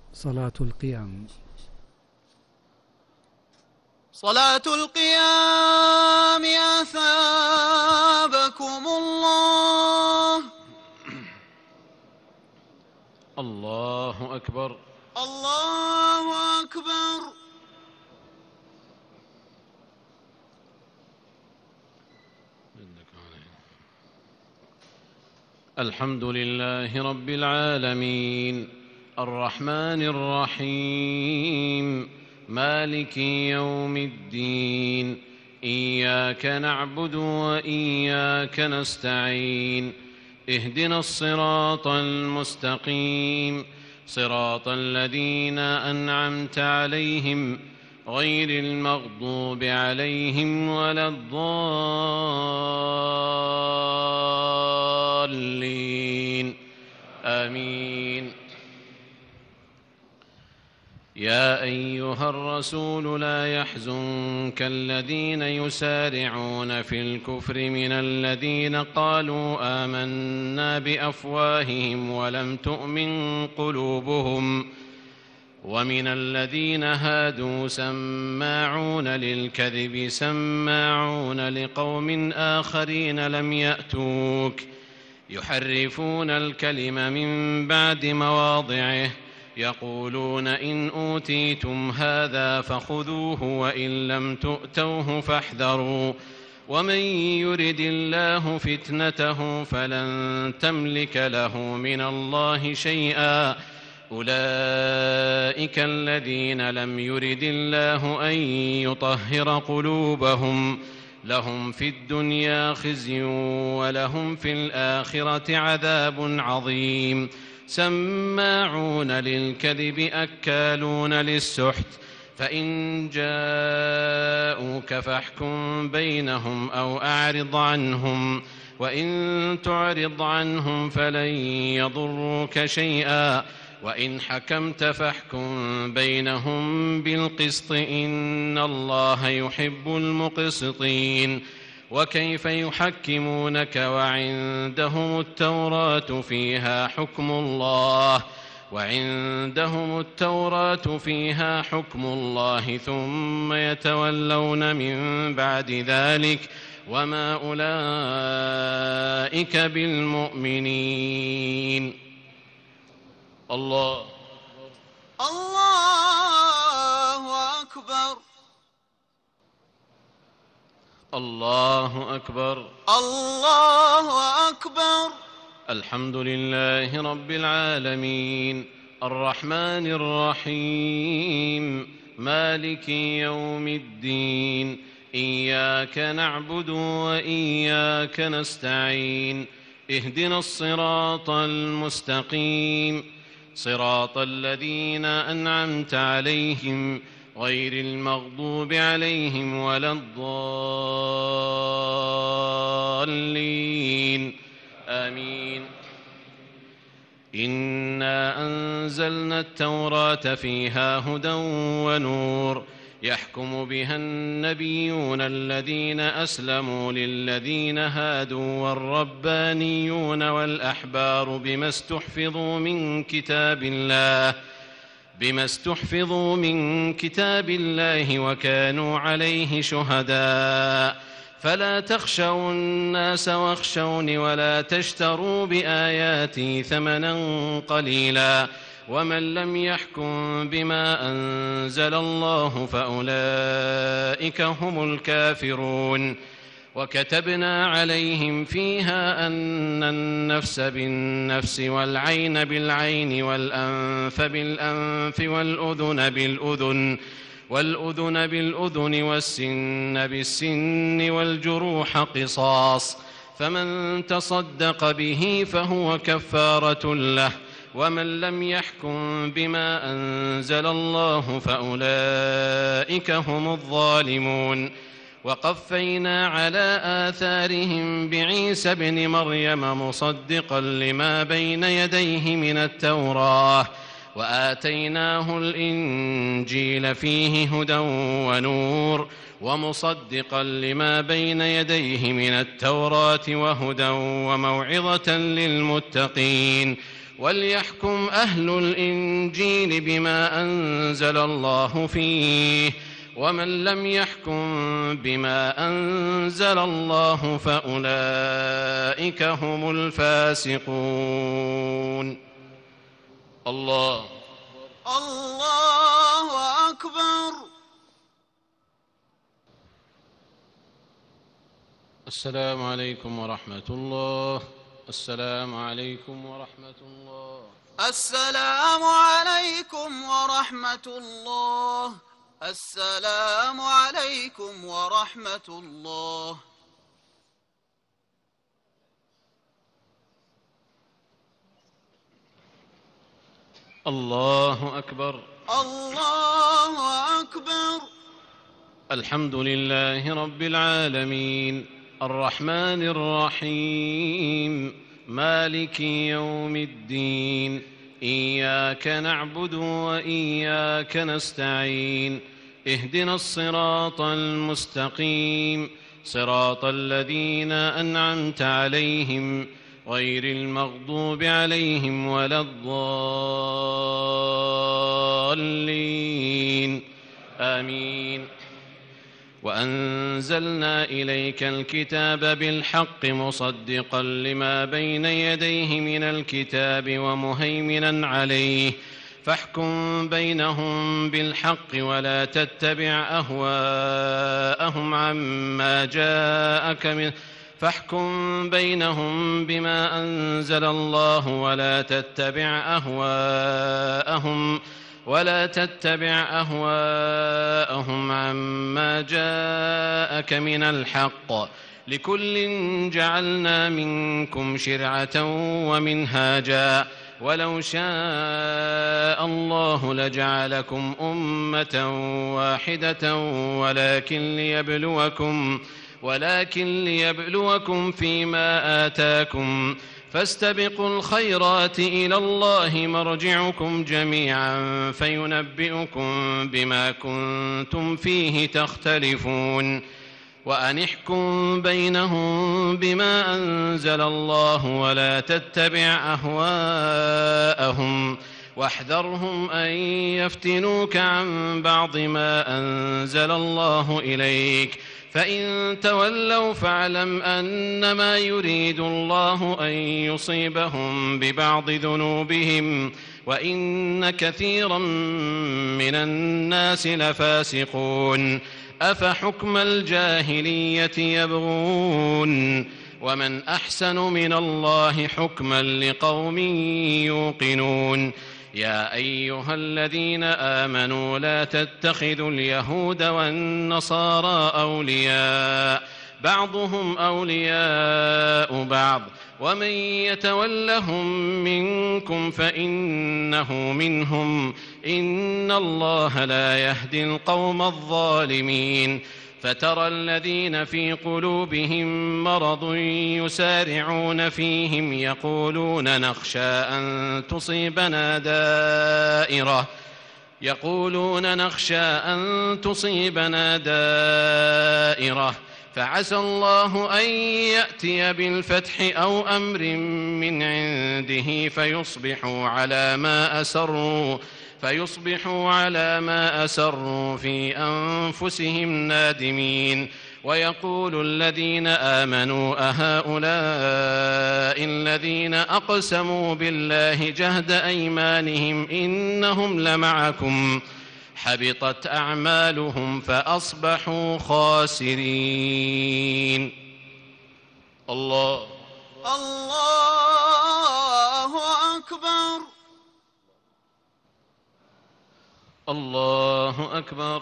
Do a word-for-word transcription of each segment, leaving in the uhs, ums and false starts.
صلاة القيام. صلاة القيام أثابكم الله. الله أكبر. الله أكبر. الحمد لله رب العالمين الرحمن الرحيم مالك يوم الدين إياك نعبد وإياك نستعين اهدنا الصراط المستقيم صراط الذين أنعمت عليهم غير المغضوب عليهم ولا الضالين آمين. يا أيها الرسول لا يحزنك الذين يسارعون في الكفر من الذين قالوا آمنا بأفواههم ولم تؤمن قلوبهم ومن الذين هادوا سماعون للكذب سماعون لقوم آخرين لم يأتوك يحرفون الكلم من بعد مواضعه يقولون إن أوتيتم هذا فخذوه وإن لم تؤتوه فاحذروا ومن يرد الله فتنته فلن تملك له من الله شيئا أولئك الذين لم يرد الله أن يطهر قلوبهم لهم في الدنيا خزي ولهم في الآخرة عذاب عظيم سماعون للكذب أكالون للسحت فإن جاءوك فاحكم بينهم أو أعرض عنهم وإن تعرض عنهم فلن يضروك شيئا وإن حكمت فاحكم بينهم بالقسط إن الله يحب المقسطين. وكيف يحكمونك وعندهم التوراة فيها حكم الله وعندهم التوراة فيها حكم الله ثم يتولون من بعد ذلك وما أولئك بالمؤمنين. الله الله أكبر. الله أكبر. الله أكبر. الحمد لله رب العالمين الرحمن الرحيم مالك يوم الدين إياك نعبد وإياك نستعين اهدنا الصراط المستقيم صراط الذين أنعمت عليهم غير المغضوب عليهم ولا الضالين آمين. إنا أنزلنا التوراة فيها هدى ونور يحكم بها النبيون الذين أسلموا للذين هادوا والربانيون والأحبار بما استحفظوا من كتاب الله بما استحفظوا من كتاب الله وكانوا عليه شهداء فلا تخشوا الناس واخشوني ولا تشتروا بآياتي ثمنا قليلا ومن لم يحكم بما أنزل الله فأولئك هم الكافرون. وكتبنا عليهم فيها أن النفس بالنفس والعين بالعين والأنف بالأنف والأذن بالأذن والأذن بالأذن والسن بالسن والجروح قصاص فمن تصدق به فهو كفارة له ومن لم يحكم بما أنزل الله فأولئك هم الظالمون. وقفينا على آثارهم بعيسى ابن مريم مصدقا لما بين يديه من التوراة وآتيناه الإنجيل فيه هدى ونور ومصدقا لما بين يديه من التوراة وهدى وموعظة للمتقين وليحكم أهل الإنجيل بما أنزل الله فيه ومن لم يحكم بما أنزل الله فأولئك هم الفاسقون. الله الله أكبر. السلام عليكم ورحمة الله. السلام عليكم ورحمة الله. السلام عليكم ورحمة الله. السلام عليكم ورحمة الله. الله أكبر. الله أكبر. الحمد لله رب العالمين الرحمن الرحيم مالك يوم الدين إياك نعبد وإياك نستعين اهدنا الصراط المستقيم صراط الذين أنعمت عليهم غير المغضوب عليهم ولا الضالين آمين. وأنزلنا إليك الكتاب بالحق مصدقا لما بين يديه من الكتاب ومهيمنا عليه فاحكم بينهم بالحق ولا تتبع أهواءهم عما جاءك من فاحكم بينهم بما أنزل الله ولا تتبع أهواءهم ولا تتبع أهواءهم عما جاءك من الحق لكل جعلنا منكم شرعة ومنهاجا ولو شاء الله لجعلكم أمة واحدة ولكن ليبلوكم ولكن ليبلوكم فيما آتاكم فاستبقوا الخيرات إلى الله مرجعكم جميعا فينبئكم بما كنتم فيه تختلفون وأن احكم بينهم بما أنزل الله ولا تتبع أهواءهم واحذرهم أن يفتنوك عن بعض ما أنزل الله إليك فإن تولوا فاعلم أنما يريد الله أن يصيبهم ببعض ذنوبهم وإن كثيرا من الناس لفاسقون أفحكم الجاهلية يبغون ومن أحسن من الله حكما لقوم يوقنون. يا أيها الذين آمنوا لا تتخذوا اليهود والنصارى أولياء بعضهم أولياء بعض ومن يتولهم منكم فإنه منهم إن الله لا يهدي القوم الظالمين. فترى الذين في قلوبهم مرض يسارعون فيهم يقولون نخشى أن تصيبنا دائرة يقولون نخشى أن تصيبنا دائرة فعسى الله أن يأتي بالفتح أو أمر من عنده فيصبحوا على ما أسروا فيصبحوا على ما أسروا في أنفسهم نادمين. ويقول الذين آمنوا أهؤلاء الذين أقسموا بالله جهد أيمانهم إنهم لمعكم حبطت أعمالهم فأصبحوا خاسرين. الله الله أكبر. الله أكبر.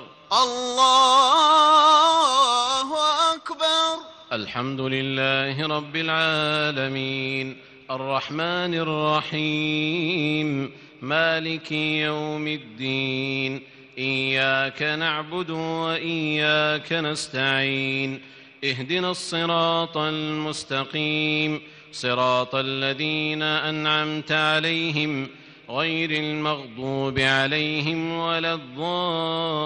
الله أكبر. الحمد لله رب العالمين الرحمن الرحيم مالك يوم الدين إياك نعبد وإياك نستعين اهدنا الصراط المستقيم صراط الذين أنعمت عليهم غير المغضوب عليهم ولا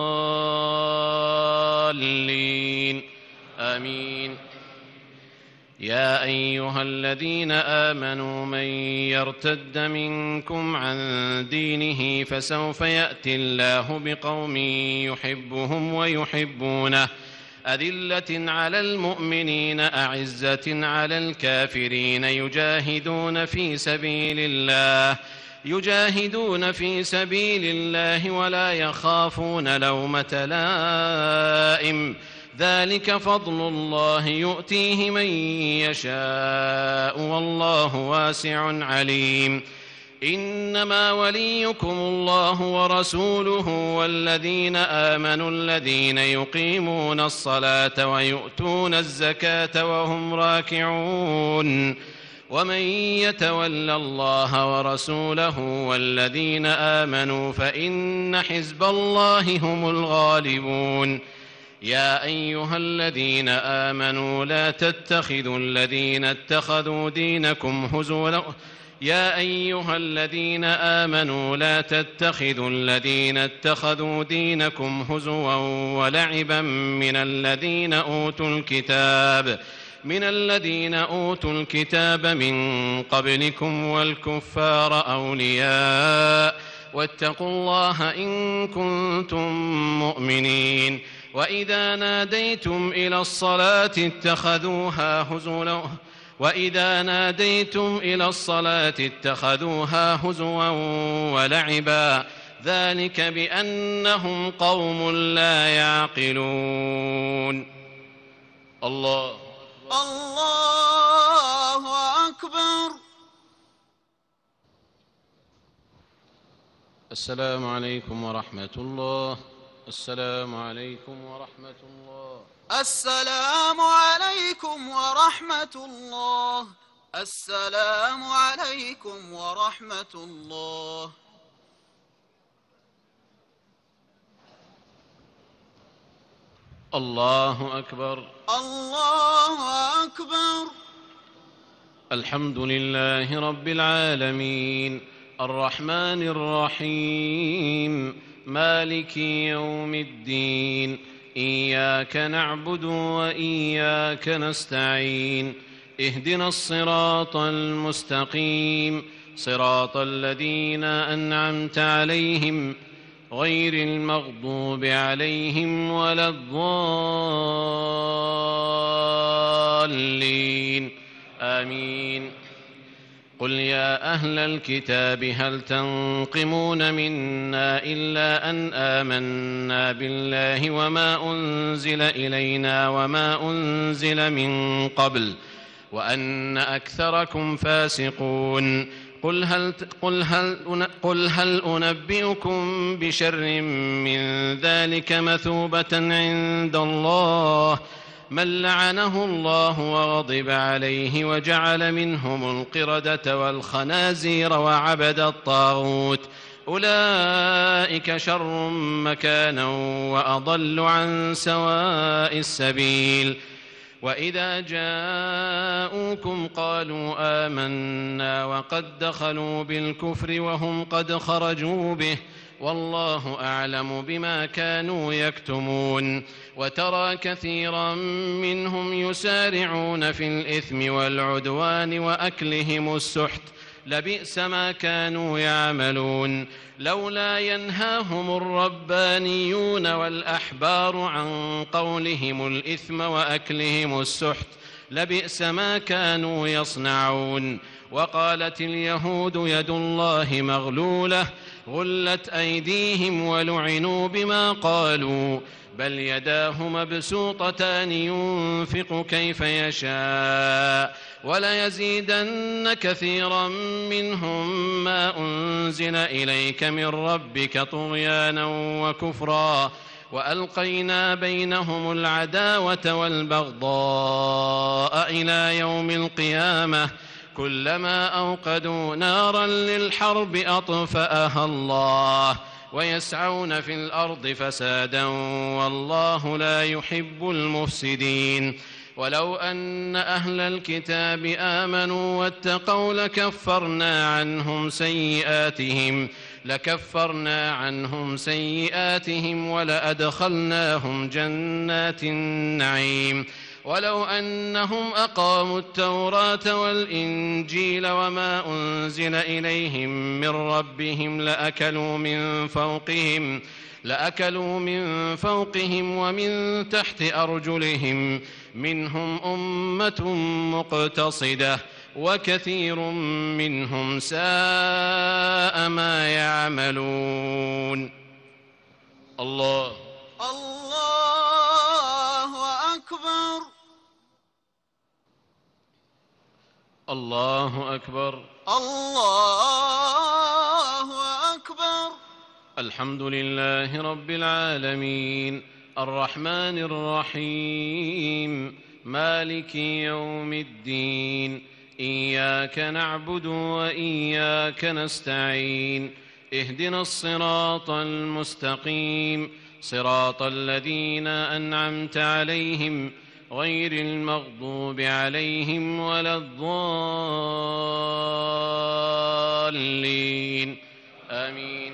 الضالين آمين. يا أيها الذين آمنوا من يرتد منكم عن دينه فسوف يأتي الله بقوم يحبهم ويحبونه أذلة على المؤمنين أعزة على الكافرين يجاهدون في سبيل الله يجاهدون في سبيل الله ولا يخافون لومة لائم ذلك فضل الله يؤتيه من يشاء والله واسع عليم إنما وليكم الله ورسوله والذين آمنوا الذين يقيمون الصلاة ويؤتون الزكاة وهم راكعون ومن يتول الله ورسوله والذين آمنوا فإن حزب الله هم الغالبون يا أيها الذين آمنوا لا تتخذوا الذين اتخذوا دينكم هزوا يا أيها الذين آمنوا لا تتخذوا الذين اتخذوا دينكم هزوا ولعبا من الذين أوتوا الكتاب من الذين أوتوا الكتاب من قبلكم والكفار أولياء واتقوا الله إن كنتم مؤمنين وإذا ناديتم إلى الصلاة اتخذوها هزوا وإذا ناديتم إلى الصلاة اتخذوها هزوا ولعبا ذلك بأنهم قوم لا يعقلون. الله الله أكبر. السلام عليكم ورحمة الله. السلام عليكم ورحمة الله. السلام عليكم ورحمة الله. السلام عليكم ورحمة الله. الله أكبر. الله أكبر. الحمد لله رب العالمين الرحمن الرحيم مالك يوم الدين إياك نعبد وإياك نستعين اهدنا الصراط المستقيم صراط الذين أنعمت عليهم غير المغضوب عليهم ولا الضالين آمين. قل يا أهل الكتاب هل تنقمون منا إلا أن آمنا بالله وما أنزل إلينا وما أنزل من قبل وأن أكثركم فاسقون. قل هل, قل هل, قل هل أنبئكم بشر من ذلك مثوبة عند الله من لعنه الله وغضب عليه وجعل منهم القردة والخنازير وعبد الطاغوت أولئك شر مكانا وأضل عن سواء السبيل. وإذا جاءوكم قالوا آمنا وقد دخلوا بالكفر وهم قد خرجوا به والله أعلم بما كانوا يكتمون. وترى كثيرا منهم يسارعون في الإثم والعدوان وأكلهم السحت لبئس ما كانوا يعملون. لولا ينهاهم الربانيون والأحبار عن قولهم الإثم وأكلهم السحت لبئس ما كانوا يصنعون. وقالت اليهود يد الله مغلولة غلت أيديهم ولعنوا بما قالوا بل يداه مبسوطتان ينفق كيف يشاء وليزيدن كثيرا منهم ما أنزل إليك من ربك طغيانا وكفرا وألقينا بينهم العداوة والبغضاء إلى يوم القيامة كلما أوقدوا نارا للحرب أطفأها الله ويسعون في الأرض فسادا والله لا يحب المفسدين. ولو أن أهل الكتاب آمنوا واتقوا لكفرنا عنهم سيئاتهم لكفرنا عنهم سيئاتهم ولأدخلناهم جنات النعيم ولو أنهم أقاموا التوراة والإنجيل وما أنزل إليهم من ربهم لأكلوا من فوقهم لأكلوا من فوقهم ومن تحت أرجلهم منهم أمة مقتصدة وكثير منهم ساء ما يعملون. الله الله أكبر. الله أكبر. الله أكبر. الحمد لله رب العالمين الرحمن الرحيم مالك يوم الدين إياك نعبد وإياك نستعين اهدنا الصراط المستقيم صراط الذين أنعمت عليهم غير المغضوب عليهم ولا الضالين آمين.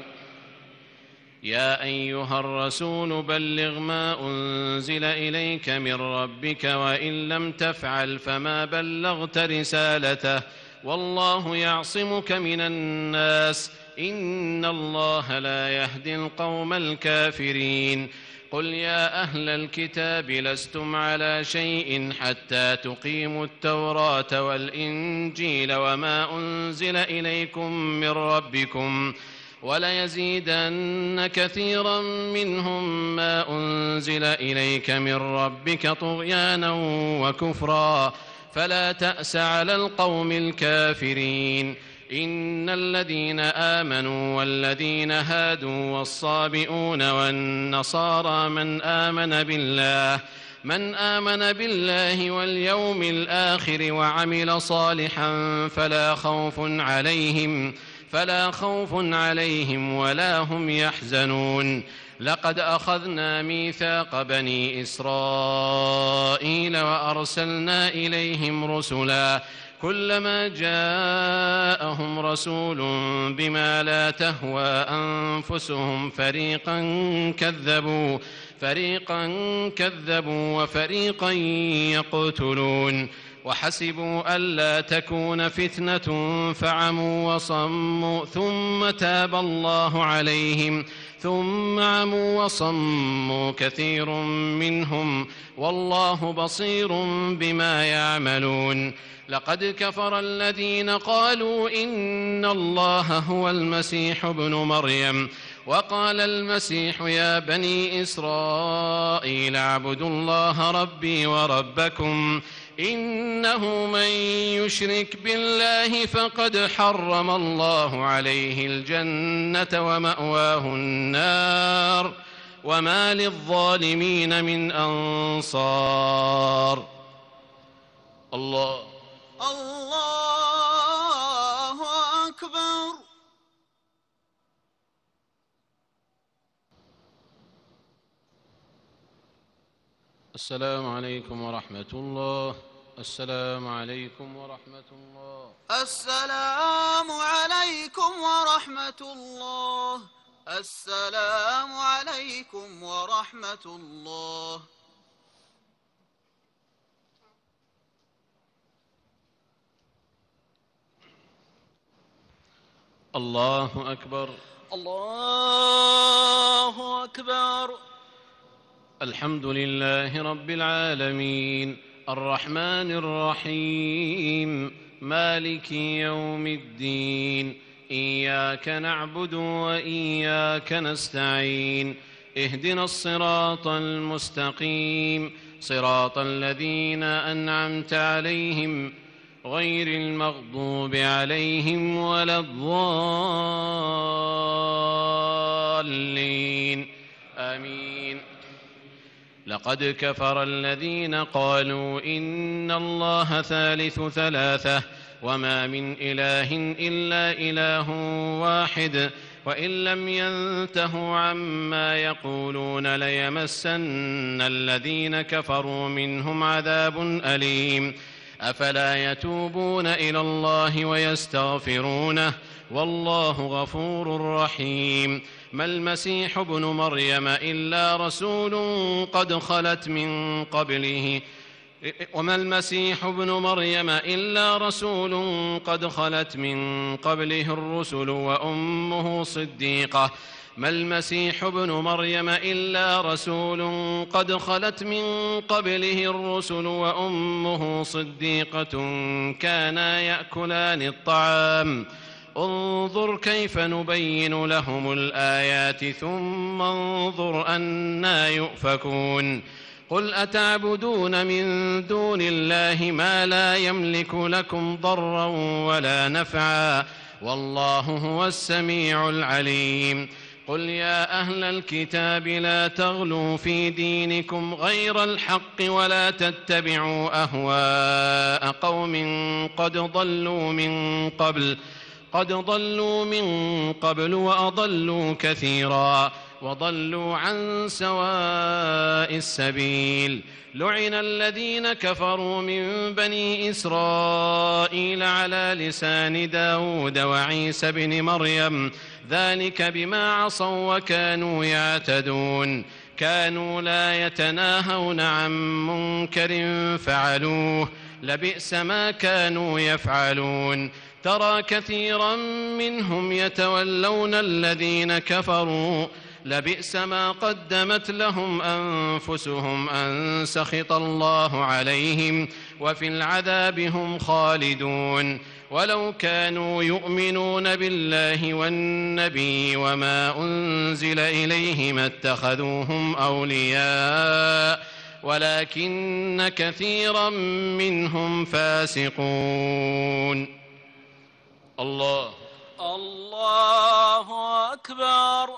يا أيها الرسول بلغ ما أنزل إليك من ربك وإن لم تفعل فما بلغت رسالته والله يعصمك من الناس إن الله لا يهدي القوم الكافرين. قل يا أهل الكتاب لستم على شيء حتى تقيموا التوراة والإنجيل وما أنزل إليكم من ربكم وليزيدن كثيرا منهم ما أنزل إليك من ربك طغيانا وكفرا فلا تأس على القوم الكافرين. إن الذين آمنوا والذين هادوا والصابئون والنصارى من آمن بالله من آمن بالله واليوم الآخر وعمل صالحا فلا خوف عليهم فلا خوف عليهم ولا هم يحزنون. لقد أخذنا ميثاق بني إسرائيل وأرسلنا إليهم رسلا كلما جاءهم رسول بما لا تهوى أنفسهم فريقا كذبوا فريقا كذبوا وفريقا يقتلون وحسبوا ألا تكون فتنة فعموا وصموا ثم تاب الله عليهم ثم عموا وصموا كثير منهم والله بصير بما يعملون. لقد كفر الذين قالوا إن الله هو المسيح ابن مريم وقال المسيح يا بني إسرائيل اعبدوا الله ربي وربكم إنه من يشرك بالله فقد حرم الله عليه الجنة ومأواه النار وما للظالمين من أنصار. الله الله أكبر. السلام عليكم ورحمة الله. السلام عليكم ورحمة الله. السلام عليكم ورحمة الله. السلام عليكم ورحمة الله. الله أكبر. الله أكبر. الحمد لله رب العالمين الرحمن الرحيم مالك يوم الدين إياك نعبد وإياك نستعين اهدنا الصراط المستقيم صراط الذين أنعمت عليهم غير المغضوب عليهم ولا الضالين آمين. لقد كفر الذين قالوا إن الله ثالث ثلاثة وما من إله إلا إله واحد وإن لم ينتهوا عما يقولون ليمسن الذين كفروا منهم عذاب أليم. أفلا يتوبون إلى الله ويستغفرونه والله غفور رحيم. ما المسيح ابن مريم إلا رسول قد خلت من قبله وما المسيح ابن مريم إلا رسول قد خلت من قبله الرسل وأمه صديقة ما المسيح ابن مريم إلا رسول قد خلت من قبله الرسل وأمه صديقة كانا يأكلان الطعام انظر كيف نبين لهم الآيات ثم انظر أنى يؤفكون قل أتعبدون من دون الله ما لا يملك لكم ضرا ولا نفعا والله هو السميع العليم قل يا أهل الكتاب لا تغلوا في دينكم غير الحق ولا تتبعوا أهواء قوم قد ضلوا من قبل قد ضلوا من قبل وأضلوا كثيرا وضلوا عن سواء السبيل لعن الذين كفروا من بني إسرائيل على لسان داود وعيسى بن مريم ذلك بما عصوا وكانوا يعتدون كانوا لا يتناهون عن منكر فعلوه لبئس ما كانوا يفعلون ترى كثيرا منهم يتولون الذين كفروا لبئس ما قدمت لهم أنفسهم أن سخط الله عليهم وفي العذاب هم خالدون ولو كانوا يؤمنون بالله والنبي وما أنزل إليه ما اتخذوهم أولياء ولكن كثيرا منهم فاسقون الله الله أكبر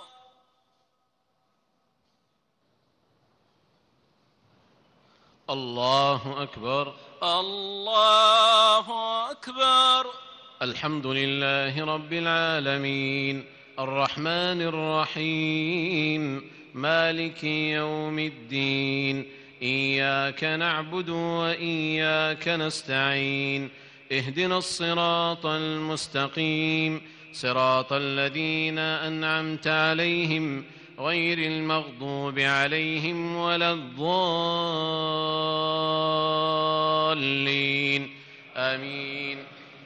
الله أكبر الله أكبر الحمد لله رب العالمين الرحمن الرحيم مالك يوم الدين إياك نعبد وإياك نستعين اهدنا الصراط المستقيم صراط الذين أنعمت عليهم غير المغضوب عليهم ولا الضالين آمين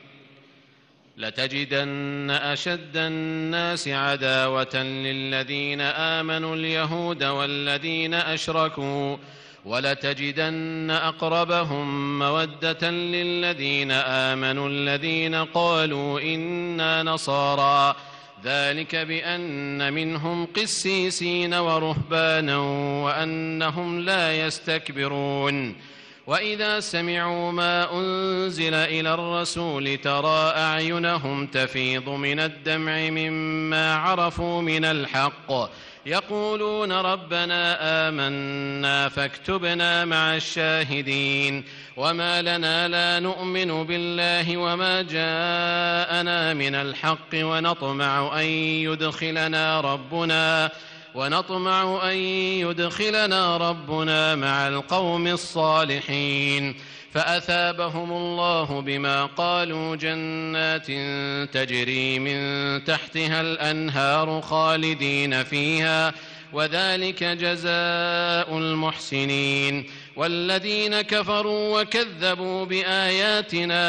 لتجدن أشد الناس عداوة للذين آمنوا اليهود والذين أشركوا ولتجدن أقربهم مودة للذين آمنوا الذين قالوا إنا نصارى ذلك بأن منهم قسيسين ورهبانا وأنهم لا يستكبرون وإذا سمعوا ما أنزل إلى الرسول ترى أعينهم تفيض من الدمع مما عرفوا من الحق يقولون ربنا آمنا فاكتبنا مع الشاهدين وما لنا لا نؤمن بالله وما جاءنا من الحق ونطمع أن يدخلنا ربنا ونطمع أن يدخلنا ربنا مع القوم الصالحين فأثابهم الله بما قالوا جنات تجري من تحتها الأنهار خالدين فيها وذلك جزاء المحسنين والذين كفروا وكذبوا بآياتنا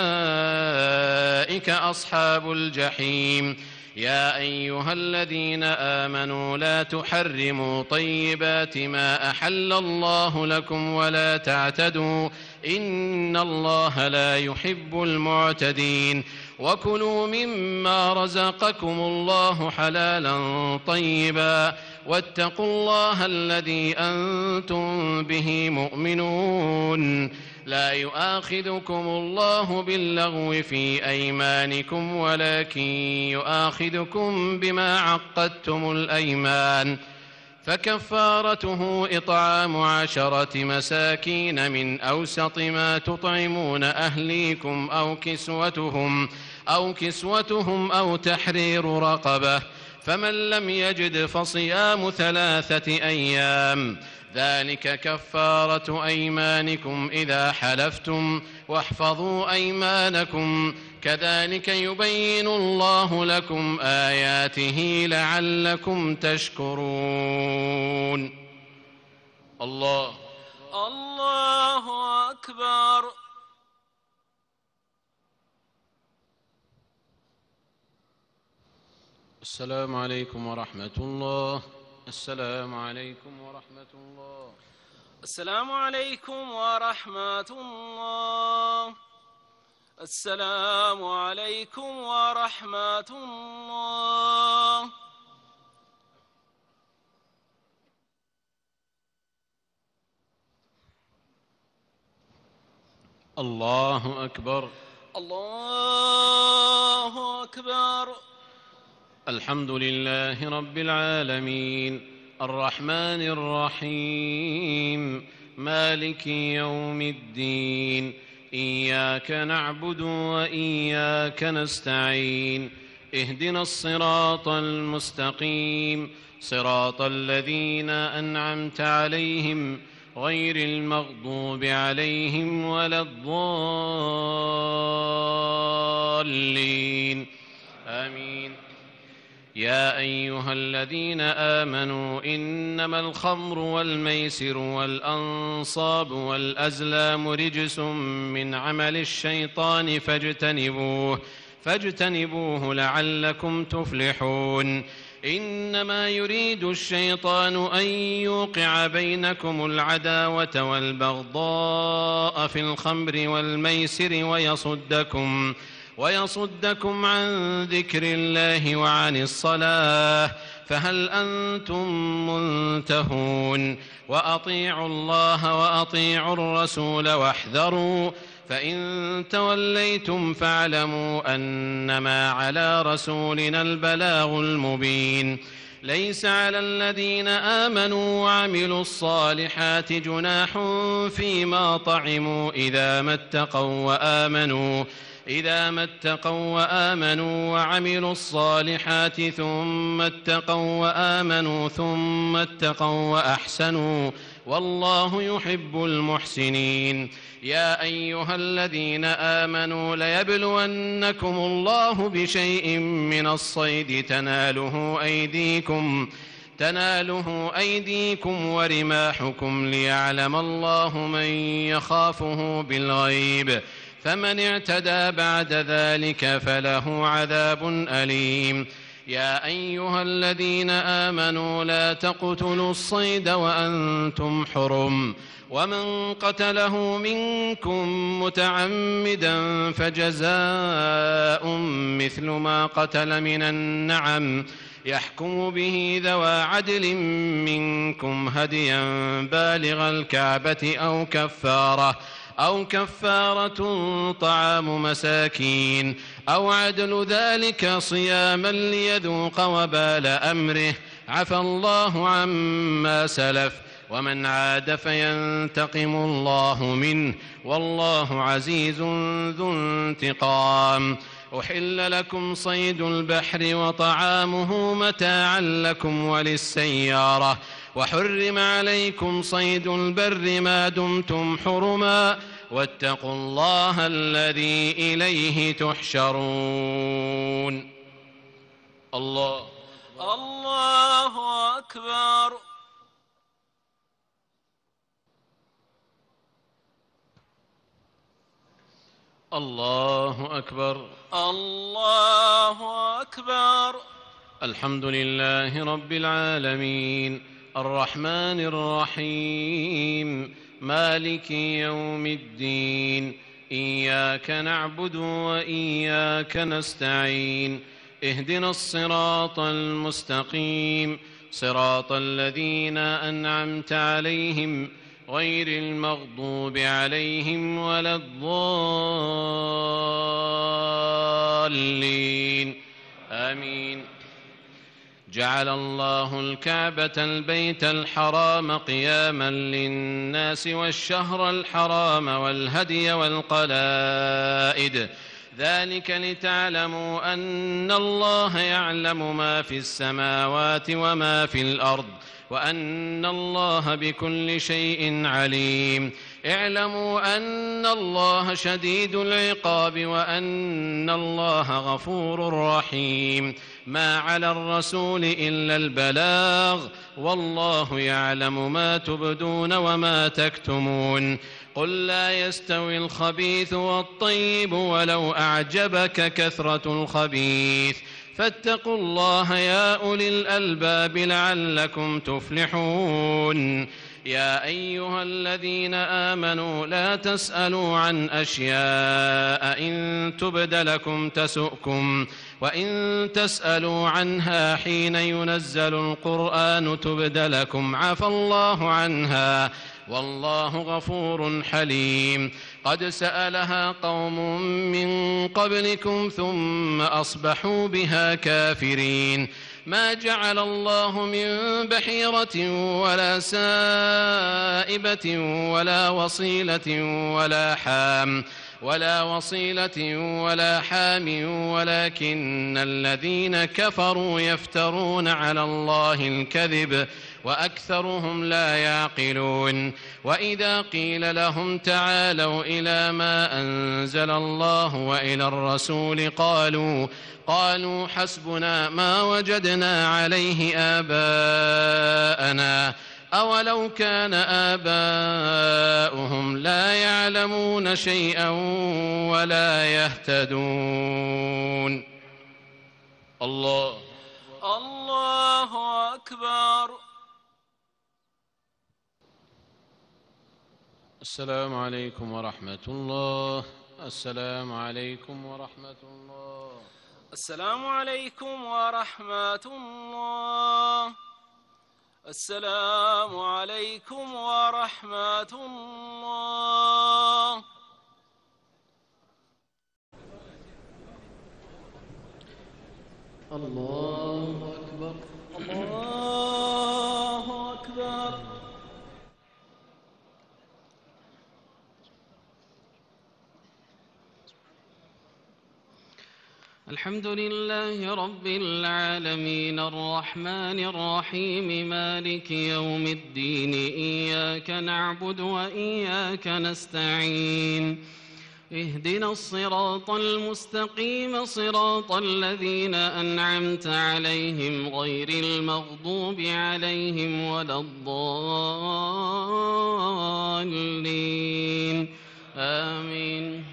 أولئك أصحاب الجحيم يا أيها الذين آمنوا لا تحرموا طيبات ما أحل الله لكم ولا تعتدوا إن الله لا يحب المعتدين وكلوا مما رزقكم الله حلالا طيبا واتقوا الله الذي أنتم به مؤمنون لا يؤاخذكم الله باللغو في أيمانكم ولكن يؤاخذكم بما عقدتم الأيمان فكفارته إطعام عشرة مساكين من أوسط ما تطعمون أهليكم أو كسوتهم أو كسوتهم أو تحرير رقبة فمن لم يجد فصيام ثلاثة أيام ذلك كفارة أيمانكم إذا حلفتم واحفظوا أيمانكم كذلك يبين الله لكم آياته لعلكم تشكرون الله الله أكبر. السلام عليكم ورحمة الله. السلام عليكم ورحمة الله. السلام عليكم ورحمة الله. السلام عليكم ورحمة الله. الله أكبر. الله أكبر. الحمد لله رب العالمين الرحمن الرحيم مالك يوم الدين إياك نعبد وإياك نستعين اهدنا الصراط المستقيم صراط الذين أنعمت عليهم غير المغضوب عليهم ولا الضالين آمين. يا أيها الذين آمنوا إنما الخمر والميسر والأنصاب والأزلام رجس من عمل الشيطان فاجتنبوه فاجتنبوه لعلكم تفلحون. إنما يريد الشيطان أن يوقع بينكم العداوة والبغضاء في الخمر والميسر ويصدكم ويصدكم عن ذكر الله وعن الصلاة فهل أنتم منتهون. وأطيعوا الله وأطيعوا الرسول واحذروا فإن توليتم فاعلموا أنما على رسولنا البلاغ المبين. ليس على الذين آمنوا وعملوا الصالحات جناح فيما طعموا إذا ما اتقوا وآمنوا إذا ما اتقوا وآمنوا وعملوا الصالحات ثم اتقوا وآمنوا ثم اتقوا وأحسنوا والله يحب المحسنين. يا أيها الذين آمنوا ليبلونكم الله بشيء من الصيد تناله أيديكم تناله أيديكم ورماحكم ليعلم الله من يخافه بالغيب فمن اعتدى بعد ذلك فله عذاب أليم. يا أيها الذين آمنوا لا تقتلوا الصيد وأنتم حرم ومن قتله منكم متعمدا فجزاء مثل ما قتل من النعم يحكم به ذوى عدل منكم هديا بالغ الكعبة أو كفارة أو كفارة طعام مساكين أو عدل ذلك صياما ليذوق وبال أمره عفى الله عما سلف ومن عاد فينتقم الله منه والله عزيز ذو انتقام. أحل لكم صيد البحر وطعامه متاعا لكم وللسيارة وحرم عليكم صيد البر ما دمتم حرما واتقوا الله الذي إليه تحشرون. الله الله أكبر. الله أكبر. الله أكبر. الحمد لله رب العالمين الرحمن الرحيم مالك يوم الدين إياك نعبد وإياك نستعين اهدنا الصراط المستقيم صراط الذين أنعمت عليهم غير المغضوب عليهم ولا الضالين آمين. جعل الله الكعبة البيت الحرام قياما للناس والشهر الحرام والهدي والقلائد ذلك لتعلموا أن الله يعلم ما في السماوات وما في الأرض وأن الله بكل شيء عليم. اعلموا أن الله شديد العقاب وأن الله غفور رحيم. ما على الرسول إلا البلاغ والله يعلم ما تبدون وما تكتمون. قل لا يستوي الخبيث والطيب ولو أعجبك كثرة الخبيث فاتقوا الله يا أولي الألباب لعلكم تفلحون. يا أيها الذين آمنوا لا تسألوا عن أشياء إن تبد لكم تسؤكم وإن تسألوا عنها حين ينزل القرآن تبد لكم عفى الله عنها والله غفور حليم. قد سألها قوم من قبلكم ثم أصبحوا بها كافرين. ما جعل الله من بحيرة ولا سائبة ولا وصيلة ولا حام ولا وصيلة ولا حام ولكن الذين كفروا يفترون على الله الكذب وأكثرهم لا يعقلون. وإذا قيل لهم تعالوا إلى ما أنزل الله وإلى الرسول قالوا قالوا حسبنا ما وجدنا عليه آباءنا أولو كان آباؤهم لا يعلمون شيئا ولا يهتدون. الله الله أكبر. السلام عليكم ورحمة الله. السلام عليكم ورحمة الله. السلام عليكم ورحمة الله. السلام عليكم ورحمة الله. الله أكبر. الله أكبر. الحمد لله رب العالمين الرحمن الرحيم مالك يوم الدين إياك نعبد وإياك نستعين اهدنا الصراط المستقيم صراط الذين أنعمت عليهم غير المغضوب عليهم ولا الضالين آمين.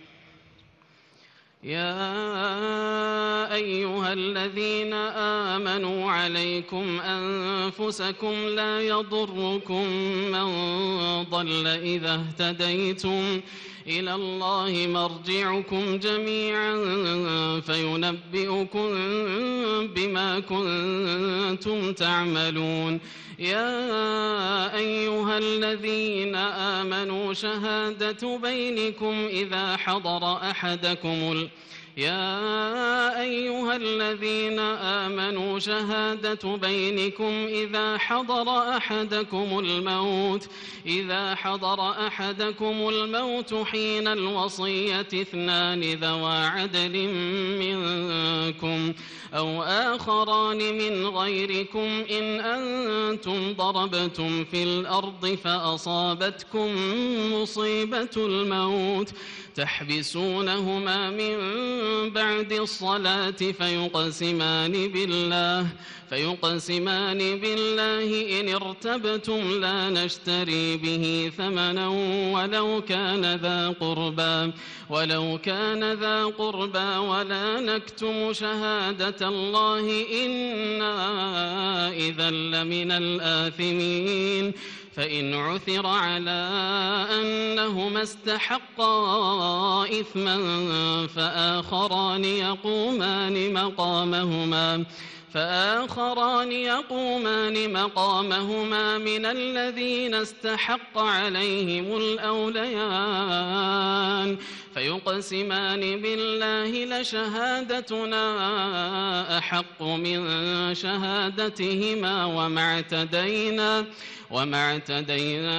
يا أيها الذين آمنوا عليكم أنفسكم لا يضركم من ضل إذا اهتديتم إلى الله مرجعكم جميعا فينبئكم بما كنتم تعملون. يا أيها الذين آمنوا شهادة بينكم إذا حضر أحدكم ال يا أيها الذين آمنوا شهادة بينكم إذا حضر أحدكم الموت إذا حضر أحدكم الموت حين الوصية اثنان ذوى عدل منكم أو آخران من غيركم إن أنتم ضربتم في الأرض فأصابتكم مصيبة الموت تحبسونهما من بعد الصلاة فيقسمان بالله فيقسمان بالله إن ارتبتم لا نشتري به ثمنا ولو كان ذا قربى ولو كان ذا قربى ولا نكتم شهادة الله إنا إذا لمن الآثمين. فإن عثر على أنهما استحقا إثما فآخران يقومان مقامهما فآخران يقومان مقامهما من الذين استحق عليهم الأوليان فيقسمان بالله لشهادتنا أحق من شهادتهما وما اعتدينا وما اعتدينا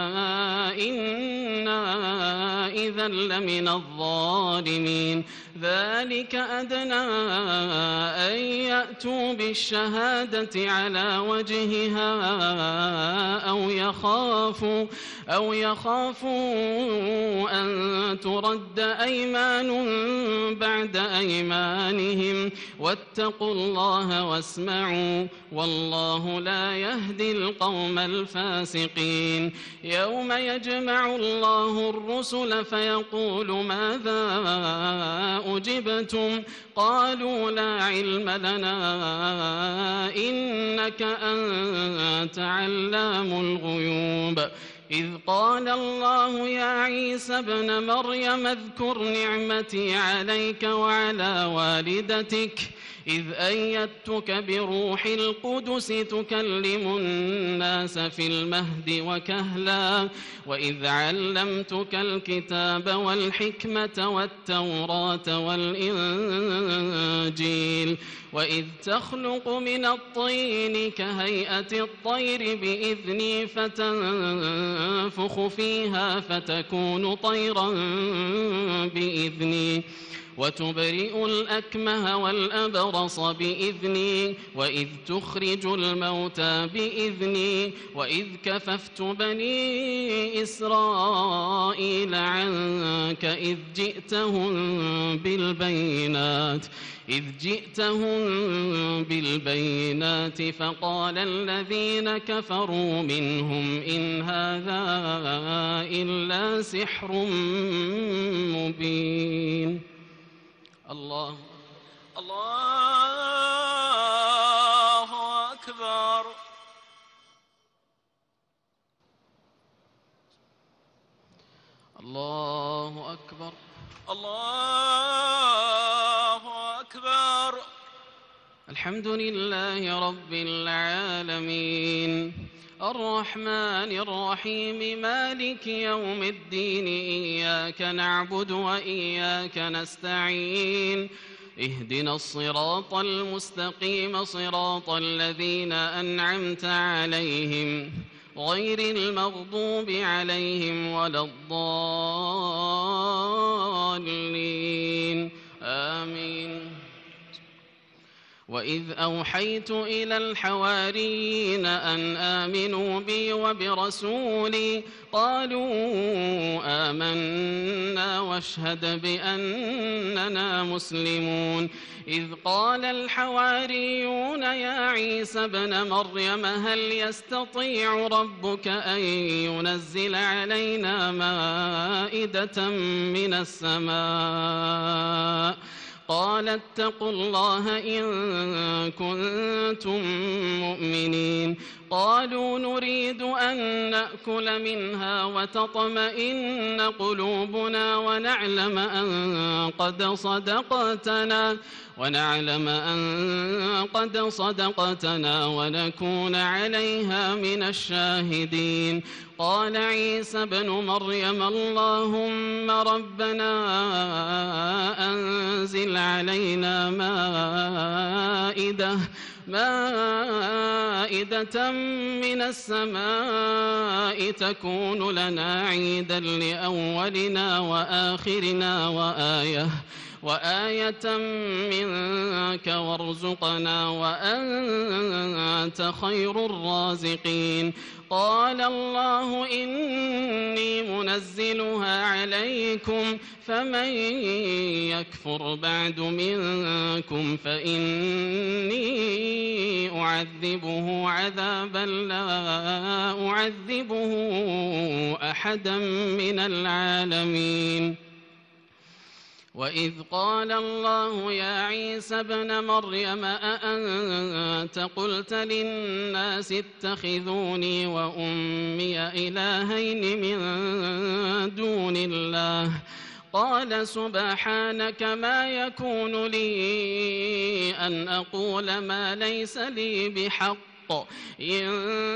إنا إذا لمن الظالمين ذلك أدنى أن يأتوا بالشهادة على وجهها أو يخافوا أو يخافوا أن ترد أيمان بعد أيمانهم واتقوا الله واسمعوا والله لا يهدي القوم الفاسقين يوم يجمع الله الرسل فيقول ماذا أجبتم قالوا لا علم لنا إنك أنت علام الغيوب إذ قال الله يا عيسى ابن مريم اذكر نعمتي عليك وعلى والدتك إذ أيدتك بروح القدس تكلم الناس في المهد وكهلا وإذ علمتك الكتاب والحكمة والتوراة والإنجيل وإذ تخلق من الطين كهيئة الطير بإذني فتنفخ فيها فتكون طيرا بإذني وتبرئ الأكمه والأبرص بإذني وإذ تخرج الموتى بإذني وإذ كففت بني إسرائيل عنك إذ جئتهم بالبينات إذ جئتهم بالبينات فقال الذين كفروا منهم إن هذا إلا سحر مبين الله الله أكبر الله أكبر الله أكبر الحمد لله رب العالمين الرحمن الرحيم مالك يوم الدين إياك نعبد وإياك نستعين اهدنا الصراط المستقيم صراط الذين أنعمت عليهم غير المغضوب عليهم ولا الضالين آمين وإذ أوحيت إلى الحواريين أن آمنوا بي وبرسولي قالوا آمنا واشهد بأننا مسلمون إذ قال الحواريون يا عيسى ابن مريم هل يستطيع ربك أن ينزل علينا مائدة من السماء قال اتقوا الله إن كنتم مؤمنين قالوا نريد أن نأكل منها وتطمئن قلوبنا ونعلم أن قد صدقتنا ونعلم أن قد صدقتنا ونكون عليها من الشاهدين قال عيسى ابن مريم اللهم ربنا أنزل علينا مائدة مائدة من السماء تكون لنا عيدا لأولنا وآخرنا وآية وآية منك وارزقنا وأنت خير الرازقين قال الله إني منزلها عليكم فمن يكفر بعد منكم فإني أعذبه عذابا لا أعذبه أحدا من العالمين وإذ قال الله يا عيسى ابن مريم أأنت قلت للناس اتخذوني وأمي إلهين من دون الله قال سبحانك ما يكون لي أن أقول ما ليس لي بحق بالحق إن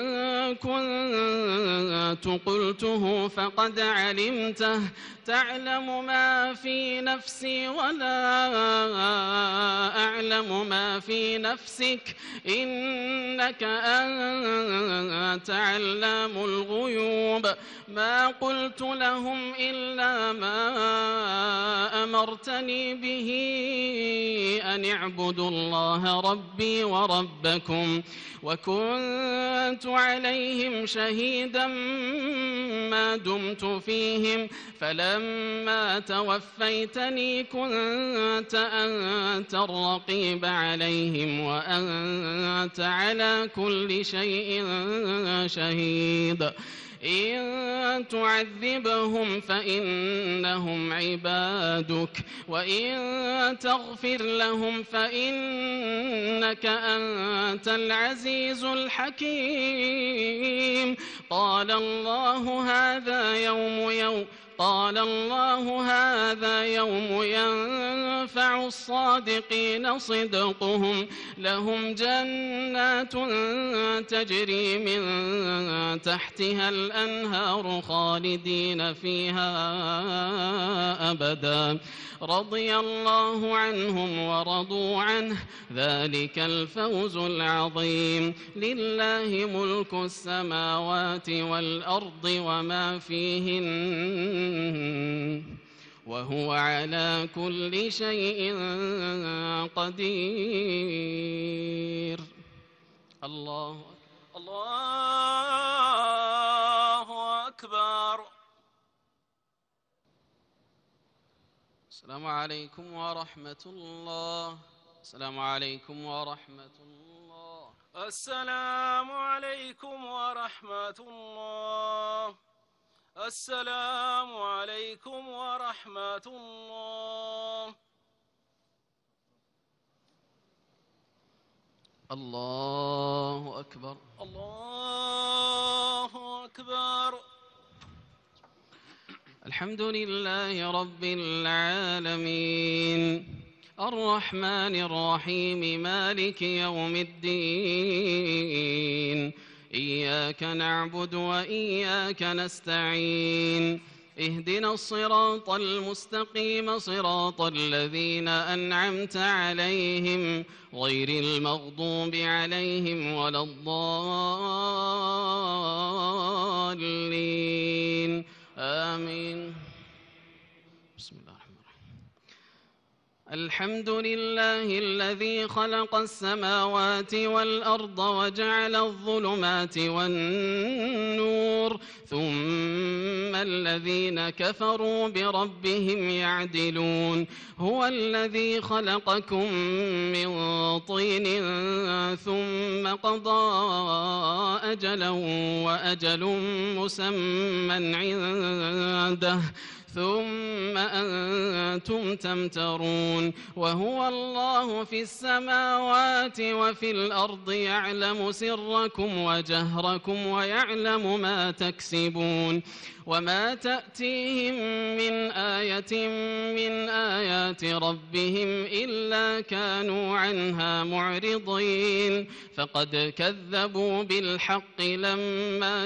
كنت قلته فقد علمته تعلم ما في نفسي ولا أعلم ما في نفسك إنك أنت علام الغيوب ما قلت لهم إلا ما أمرتني به أن اعبدوا الله ربي وربكم وكنت عليهم شهيدا ما دمت فيهم فلما توفيتني كنت أنت الرقيب عليهم وأنت على كل شيء شهيد إن تعذبهم فإنهم عبادك وإن تغفر لهم فإنك أنت العزيز الحكيم قال الله هذا يوم يوم قال الله هذا يوم ينفع الصادقين صدقهم لهم جنات تجري من تحتها الأنهار خالدين فيها أبدا رضي الله عنهم ورضوا عنه ذلك الفوز العظيم لله ملك السماوات والأرض وما فيهن وهو على كل شيء قدير الله الله أكبر. السلام عليكم ورحمة الله. السلام عليكم ورحمة الله. السلام عليكم ورحمة الله. السلام عليكم ورحمة الله. الله أكبر. الله أكبر. الحمد لله رب العالمين الرحمن الرحيم مالك يوم الدين إياك نعبد وإياك نستعين اهدنا الصراط المستقيم صراط الذين أنعمت عليهم غير المغضوب عليهم ولا الضالين آمين. بسم الله الرحمن الرحيم. الحمد لله الذي خلق السماوات والأرض وجعل الظلمات والنور ثم الذين كفروا بربهم يعدلون هو الذي خلقكم من طين ثم قضى أجلا وأجل مسمى عنده ثم أنتم تمترون وهو الله في السماوات وفي الأرض يعلم سركم وجهركم ويعلم ما تكسبون وما تأتيهم من آية من آيات ربهم إلا كانوا عنها معرضين فقد كذبوا بالحق لما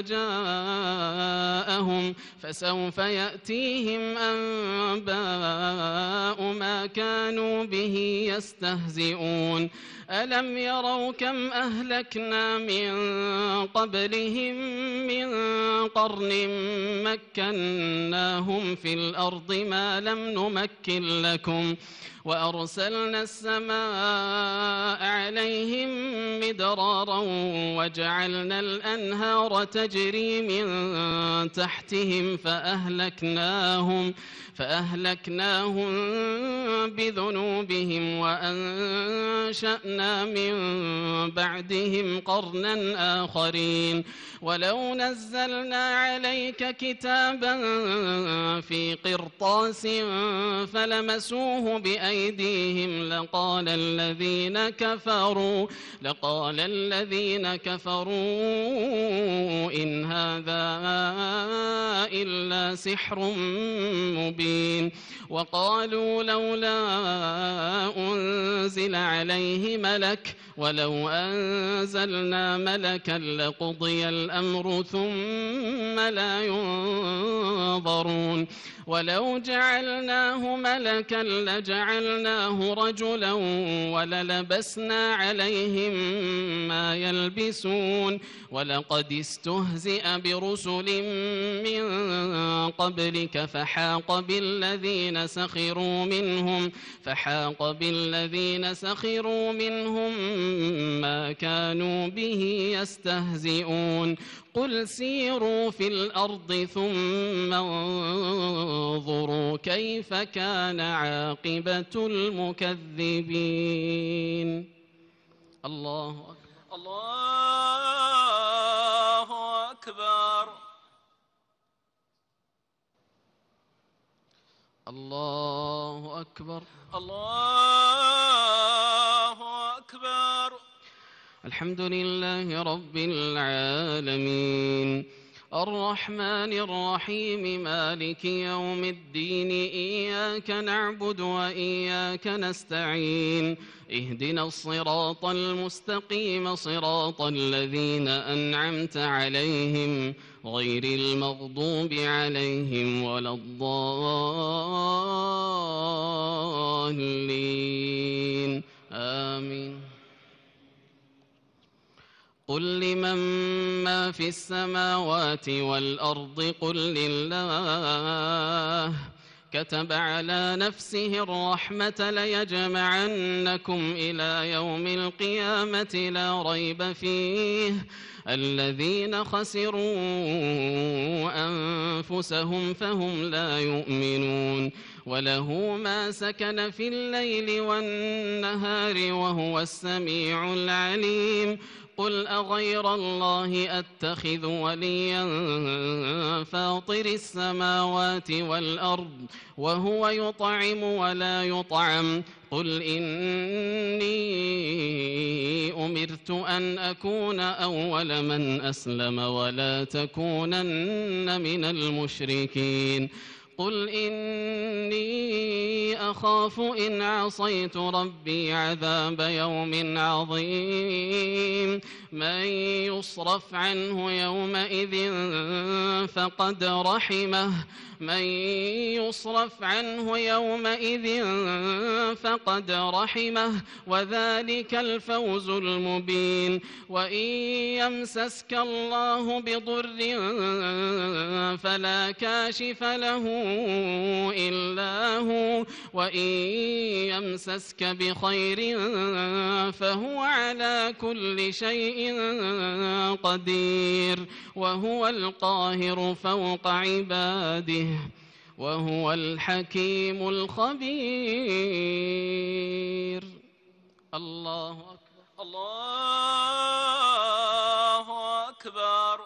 جاءهم فسوف يأتيهم أنباء ما كانوا به يستهزئون ألم يروا كم أهلكنا من قبلهم من قرن مكناهم في الأرض ما لم نمكن لكم وأرسلنا السماء عليهم مدرارا وجعلنا الأنهار تجري من تحتهم فأهلكناهم فأهلكناهم بذنوبهم وأنشأنا من بعدهم قرنا آخرين ولو نزلنا عليك كتابا في قرطاس فلمسوه بأيديهم أيديهم لقال الذين كفروا لقال الذين كفروا إن هذا إلا سحر مبين وقالوا لولا أنزل عليه ملك ولو أنزلنا ملكا لقضي الأمر ثم لا ينظرون ولو جعلناه ملكا لجعلناه رجلا وللبسنا عليهم ما يلبسون ولقد استهزئ برسل من قبلك فحاق بالذين سخروا منهم فحاق بالذين سخروا منهم ما كانوا به يستهزئون قل سيروا في الأرض ثم انظروا كيف كان عاقبة المكذبين. الله أكبر. الله أكبر. الله أكبر. الله أكبر. الحمد لله رب العالمين الرحمن الرحيم مالك يوم الدين إياك نعبد وإياك نستعين اهدنا الصراط المستقيم صراط الذين أنعمت عليهم غير المغضوب عليهم ولا الضالين آمين. قل لمن ما في السماوات والأرض قل لله كتب على نفسه الرحمة ليجمعنكم إلى يوم القيامة لا ريب فيه الذين خسروا أنفسهم فهم لا يؤمنون وله ما سكن في الليل والنهار وهو السميع العليم قل أغير الله أتخذ وليا فاطر السماوات والأرض وهو يطعم ولا يطعم قل إني أمرت أن أكون أول من أسلم ولا تكونن من المشركين قل إني أخاف إن عصيت ربي عذاب يوم عظيم من يصرف عنه يومئذ فقد رحمه من يصرف عنه يومئذ فقد رحمه وذلك الفوز المبين وإن يمسسك الله بضر فلا كاشف له إلا هو وإن يمسسك بخير فهو على كل شيء قدير وهو القاهر فوق عباده وهو الحكيم الخبير. الله أكبر. الله أكبر.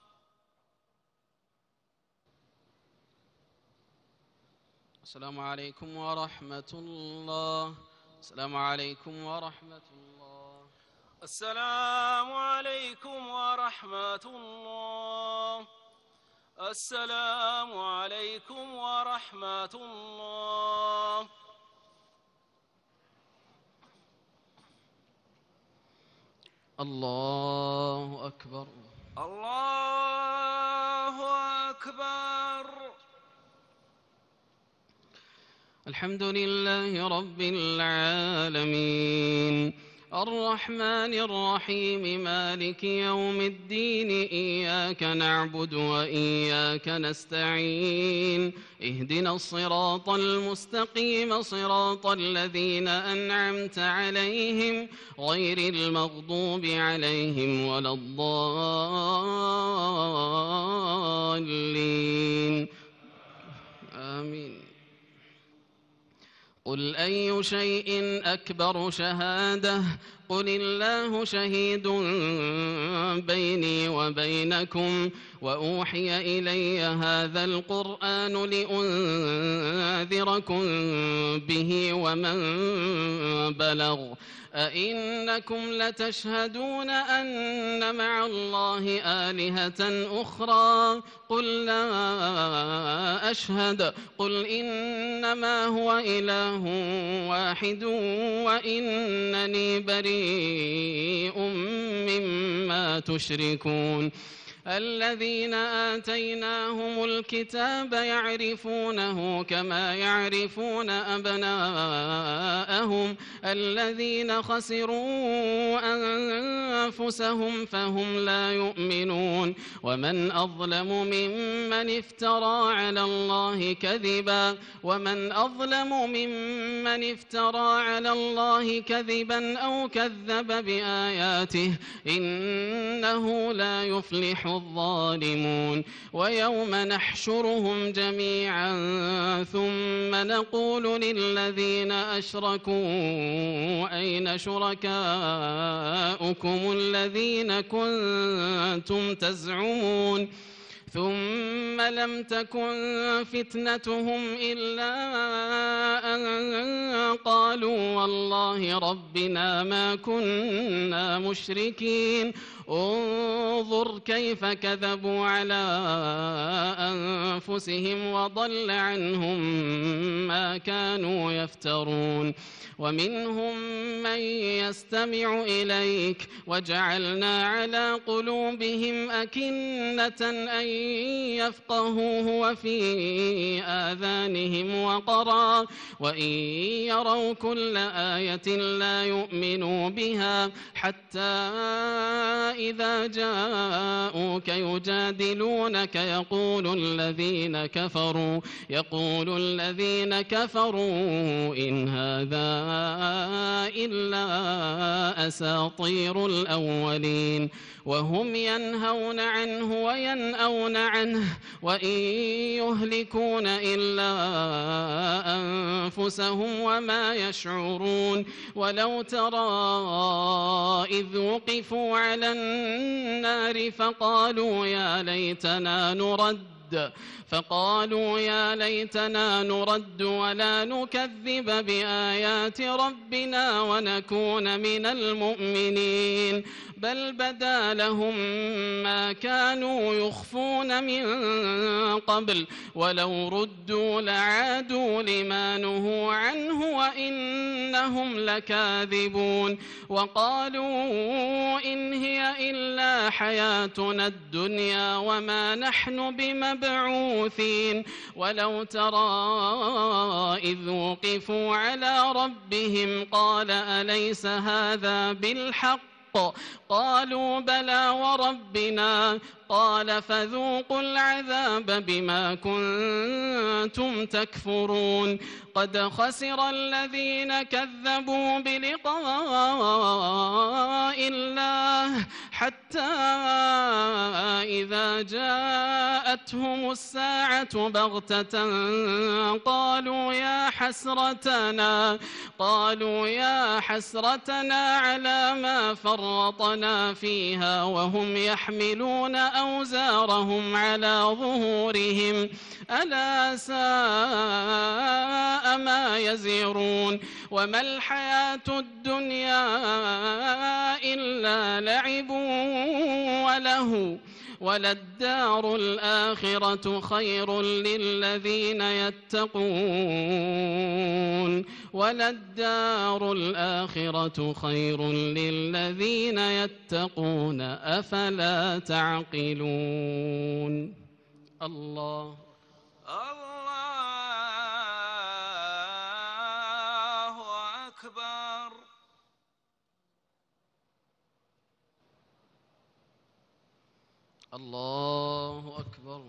السلام عليكم ورحمة الله. السلام عليكم ورحمة الله. السلام عليكم ورحمة الله. السلام عليكم ورحمة الله. الله أكبر. الله أكبر. الحمد لله رب العالمين الرحمن الرحيم مالك يوم الدين إياك نعبد وإياك نستعين اهدنا الصراط المستقيم صراط الذين أنعمت عليهم غير المغضوب عليهم ولا الضالين آمين. قل أي شيء أكبر شهادة قل الله شهيد بيني وبينكم وأوحي إلي هذا القرآن لأنذركم به ومن بلغ أئنكم لتشهدون أن مع الله آلهة أخرى قل لا أشهد قل إنما هو إله واحد وإنني بريء مما تشركون الذين آتيناهم الكتاب يعرفونه كما يعرفون أبناءهم الذين خسروا أنفسهم فهم لا يؤمنون ومن أظلم ممن افترى على الله كذبا ومن أظلم ممن افترى على الله كذبا أو كذب بآياته إنه لا يفلح الظالمون ويوم نحشرهم جميعا ثم نقول للذين أشركوا أين شركاؤكم الذين كنتم تزعمون ثم لم تكن فتنتهم إلا أن قالوا والله ربنا ما كنا مشركين انظر كيف كذبوا على أنفسهم وضل عنهم ما كانوا يفترون ومنهم من يستمع إليك وجعلنا على قلوبهم أكنة أن يفقهوه وفي آذانهم وقرا وإن يروا كل آية لا يؤمنوا بها حتى إذا جاءوك يجادلونك يقول الذين كفروا يقول الذين كفروا إن هذا إلا أساطير الأولين وهم ينهون عنه وينأون عنه وإن يهلكون إلا أنفسهم وما يشعرون ولو ترى إذ وقفوا على النار فقالوا يا ليتنا نرد فقالوا يا ليتنا نرد ولا نكذب بآيات ربنا ونكون من المؤمنين بل بدا لهم ما كانوا يخفون من قبل ولو ردوا لعادوا لما نهوا عنه وإنهم لكاذبون وقالوا إن هي إلا حياتنا الدنيا وما نحن بمبعوثين ولو ترى إذ وقفوا على ربهم قال أليس هذا بالحق قالوا بلى وربنا قال فذوقوا العذاب بما كنتم تكفرون قد خسر الذين كذبوا بلقاء الله حتى إذا جاءتهم الساعة بغتة قالوا يا حسرتنا قالوا يا حسرتنا على ما فرطنا فيها وهم يحملون أوزارهم على ظهورهم ألا ساء ما يزرون وما الحياة الدنيا إلا لعب وله وللدار الآخرة خير للذين يتقون وللدار الآخرة خير للذين يتقون أفلا تعقلون الله الله أكبر الله أكبر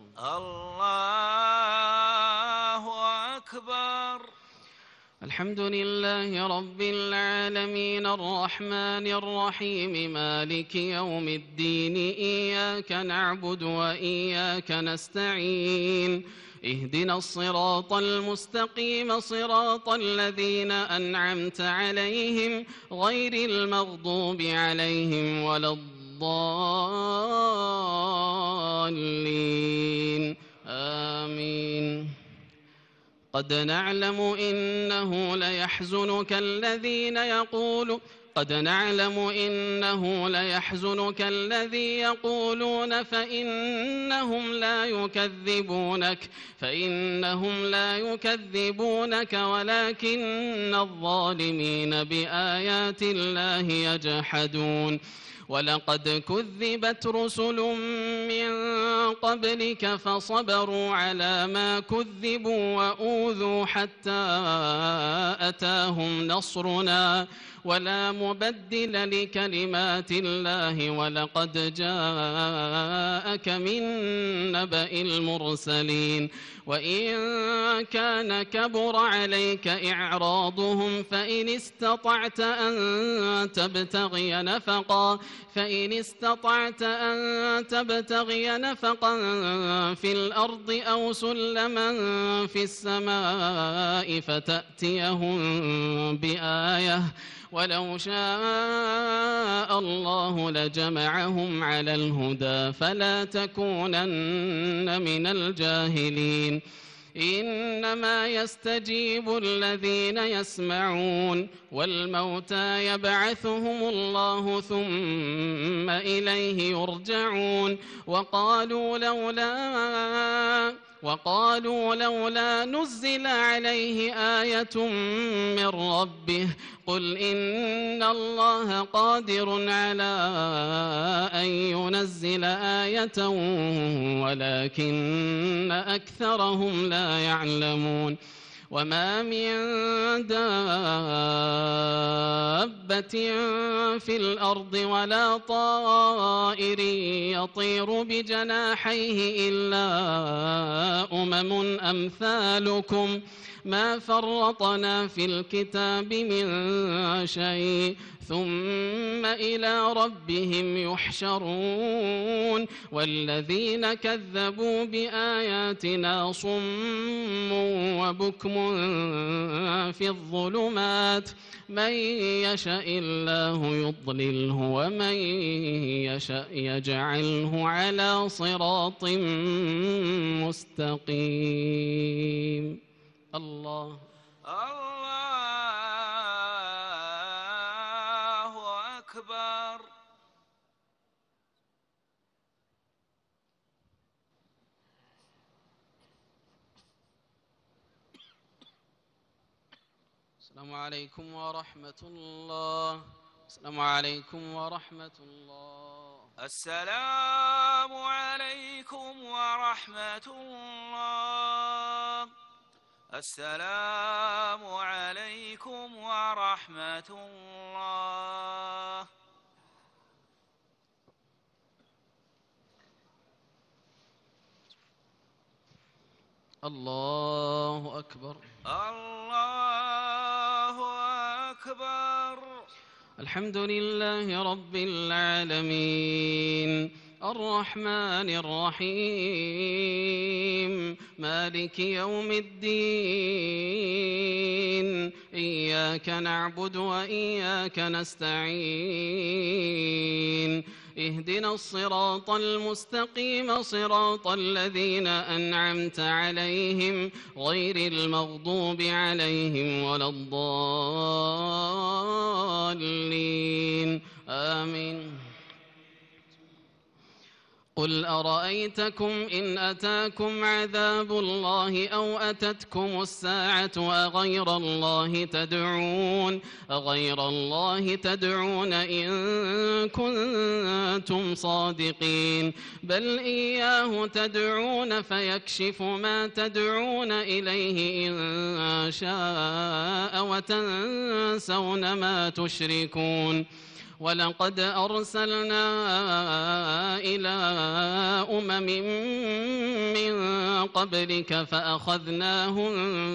الله أكبر الحمد لله رب العالمين الرحمن الرحيم مالك يوم الدين إياك نعبد وإياك نستعين اهدنا الصراط المستقيم صراط الذين أنعمت عليهم غير المغضوب عليهم ولا الضالين الضالين آمين. قد نعلم إنه ليحزنك الذين يقولون قد نعلم إنه ليحزنك الذي يقولون فإنهم لا يكذبونك فإنهم لا يكذبونك ولكن الظالمين بآيات الله يجحدون. ولقد كذبت رسل من قبلك فصبروا على ما كذبوا وأوذوا حتى أتاهم نصرنا ولا مبدل لكلمات الله ولقد جاءك من نبأ المرسلين. وإن كان كبر عليك إعراضهم فإن استطعت أن تبتغي نفقا فإن استطعت أن تبتغي نفقا في الأرض أو سلما في السماء فتأتيهم بآية ولو شاء الله لجمعهم على الهدى فلا تكونن من الجاهلين. إنما يستجيب الذين يسمعون والموتى يبعثهم الله ثم إليه يرجعون. وقالوا لولا وقالوا لولا نزل عليه آية من ربه قل إن الله قادر على أن ينزل آية ولكن أكثرهم لا يعلمون. وما من دابة في الأرض ولا طائر يطير بجناحيه إلا أمم أمثالكم ما فرطنا في الكتاب من شيء ثم إلى ربهم يحشرون. والذين كذبوا بآياتنا صم وبكم في الظلمات من يشاء الله يضلله ومن يشاء يجعله على صراط مستقيم. الله الله أكبر. السلام عليكم ورحمة الله. السلام عليكم ورحمة الله. السلام عليكم ورحمة الله. السلام عليكم ورحمة الله. الله أكبر. الله أكبر. الحمد لله رب العالمين الرحمن الرحيم مالك يوم الدين إياك نعبد وإياك نستعين اهدنا الصراط المستقيم صراط الذين أنعمت عليهم غير المغضوب عليهم ولا الضالين آمين. قل أرأيتكم إن أتاكم عذاب الله أو أتتكم الساعة أغير الله تدعون أغير الله تدعون إن كنتم صادقين بل إياه تدعون فيكشف ما تدعون إليه إن شاء وتنسون ما تشركون. ولقد أرسلنا إلى أمم من قبلك فأخذناهم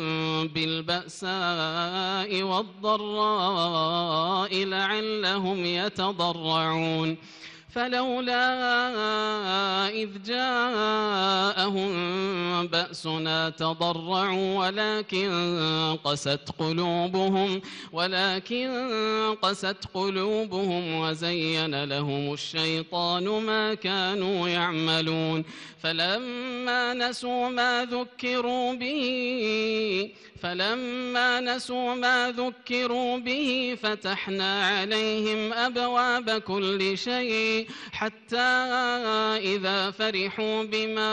بالبأساء والضراء لعلهم يتضرعون فلولا إذ جاءهم بأسنا تضرعوا ولكن قست قلوبهم ولكن قست قلوبهم وزين لهم الشيطان ما كانوا يعملون فلما نسوا ما ذكروا به فلما نسوا ما ذكروا به فتحنا عليهم أبواب كل شيء حتى إذا فرحوا بما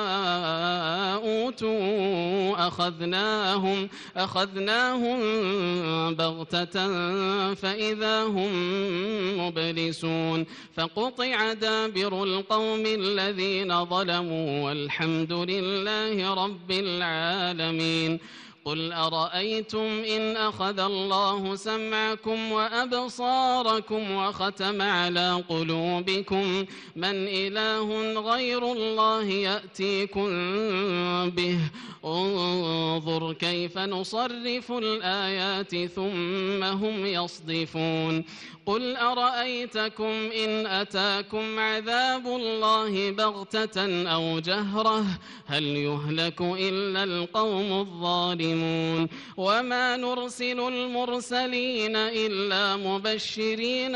أوتوا أخذناهم أخذناهم بغتة فإذا هم مبلسون فقطع دابر القوم الذين ظلموا والحمد لله رب العالمين قل أرأيتم إن أخذ الله سمعكم وأبصاركم وختم على قلوبكم من إله غير الله يأتيكم به انظر كيف نصرف الآيات ثم هم يصدفون قل أرأيتكم إن أتاكم عذاب الله بغتة أو جهرة هل يهلك إلا القوم الظالمون وما نرسل المرسلين إلا مبشرين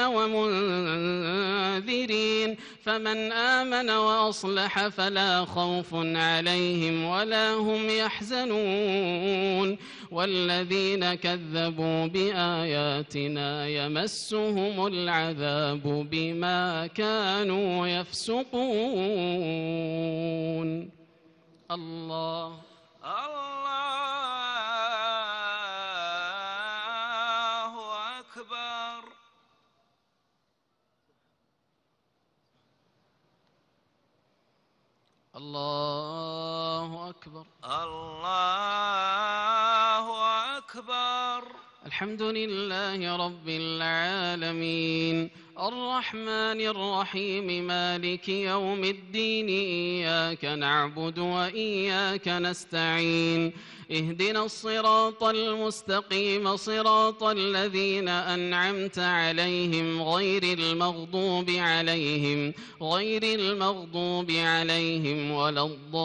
ومنذرين فمن آمن وأصلح فلا خوف عليهم ولا هم يحزنون والذين كذبوا بآياتنا يمسهم العذاب بما كانوا يفسقون الله الله أكبر الله أكبر الله أكبر الحمد لله رب العالمين الرحمن الرحيم مالك يوم الدين إياك نعبد وإياك نستعين اهدنا الصراط المستقيم صراط الذين أنعمت عليهم غير المغضوب عليهم غير المغضوب عليهم ولا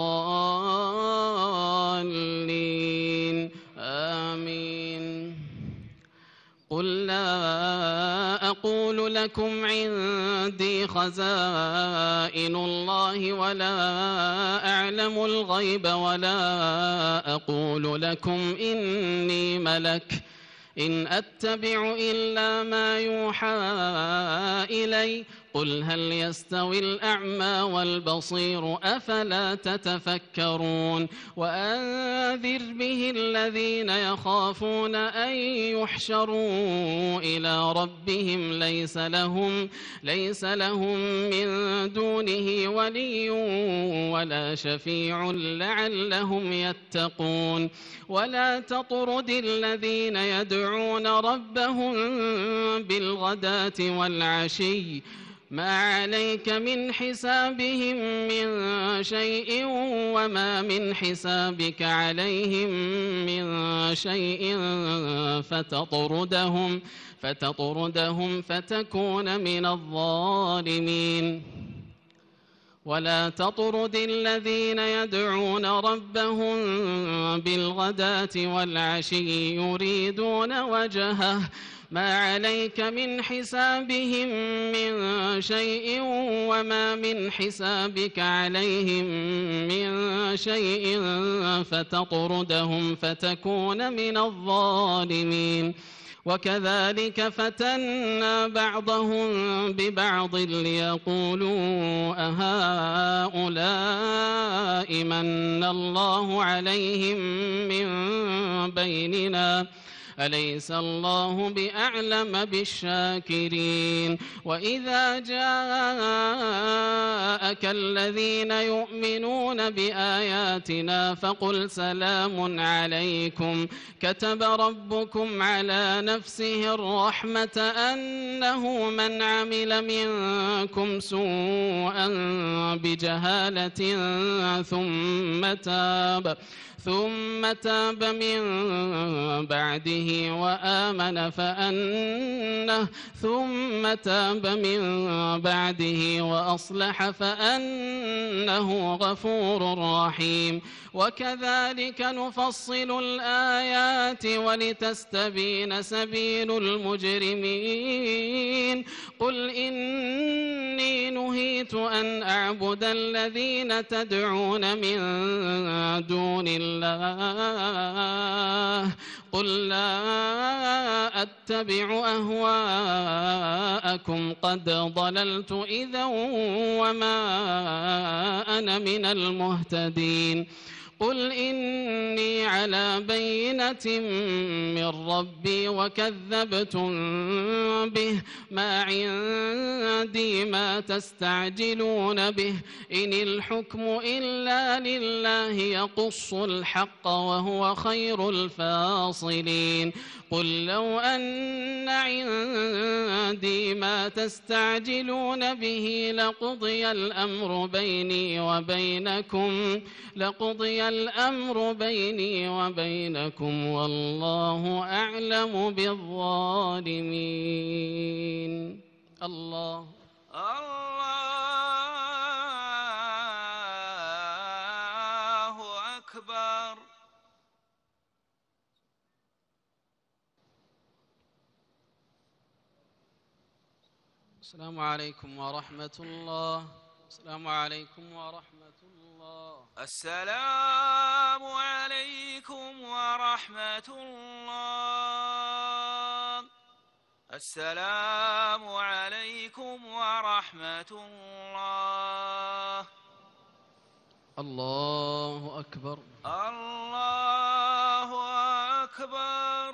الضالين آمين قل لا أقول لكم عندي خزائن الله ولا أعلم الغيب ولا أقول لكم إني ملك إن أتبع إلا ما يوحى إلي قل هل يستوي الأعمى والبصير أفلا تتفكرون وأنذر به الذين يخافون أن يحشروا إلى ربهم ليس لهم ليس لهم من دونه ولي ولا شفيع لعلهم يتقون ولا تطرد الذين يدعون ربهم بالغداة والعشي ما عليك من حسابهم من شيء وما من حسابك عليهم من شيء فتطردهم فتطردهم فتكون من الظالمين ولا تطرد الذين يدعون ربهم بالغداة والعشي يريدون وجهه ما عليك من حسابهم من شيء وما من حسابك عليهم من شيء فتطردهم فتكون من الظالمين وكذلك فتنا بعضهم ببعض ليقولوا أهؤلاء من الله عليهم من بيننا أليس الله بأعلم بالشاكرين وإذا جاءك جاءك الذين يؤمنون بآياتنا فقل سلام عليكم كتب ربكم على نفسه الرحمة أنه من عمل منكم سوءا بجهالة ثم تاب ثم تاب من بعده وآمن فأنه ثم تاب من بعده وأصلح فأنه غفور رحيم وكذلك نفصل الآيات ولتستبين سبيل المجرمين قل إني نهيت أن أعبد الذين تدعون من دون الله قل لا أتبع أهواءكم قد ضللت إذا وما أنا من المهتدين قل إني على بينة من ربي وكذبتم به ما عندي ما تستعجلون به إن الحكم إلا لله يقص الحق وهو خير الفاصلين قل لو أن عندي ما تستعجلون به لقضي الأمر بيني وبينكم لقضي الأمر بيني وبينكم والله أعلم بالظالمين. الله الله أكبر. السلام عليكم ورحمة الله. السلام عليكم ورحمة الله. السلام عليكم ورحمة الله. السلام عليكم ورحمة الله. الله أكبر. الله أكبر.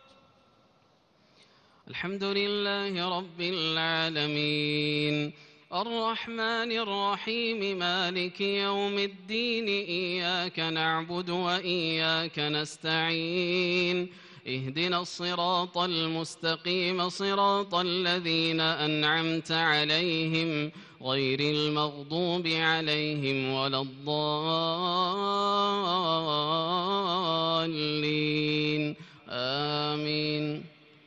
الحمد لله رب العالمين الرحمن الرحيم مالك يوم الدين إياك نعبد وإياك نستعين اهدنا الصراط المستقيم صراط الذين أنعمت عليهم غير المغضوب عليهم ولا الضالين آمين.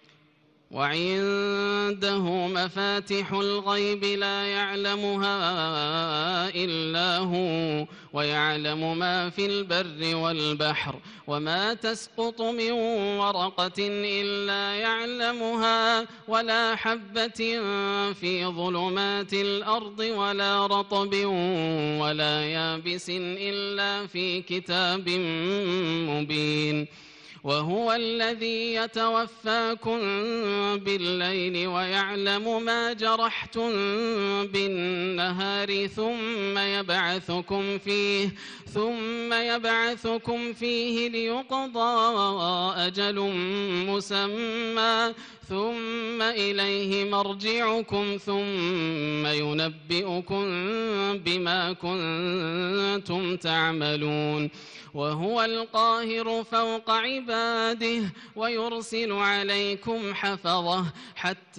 وعنده مفاتح الغيب لا يعلمها إلا هو ويعلم ما في البر والبحر وما تسقط من ورقة إلا يعلمها ولا حبة في ظلمات الأرض ولا رطب ولا يابس إلا في كتاب مبين. وهو الذي يتوفاكم بالليل ويعلم ما جرحتم بالنهار ثم يبعثكم فيه ثم يبعثكم فيه ليقضى أجل مسمى ثم إليه مرجعكم ثم ينبئكم بما كنتم تعملون. وهو القاهر فوق عباده ويرسل عليكم حفظه حتى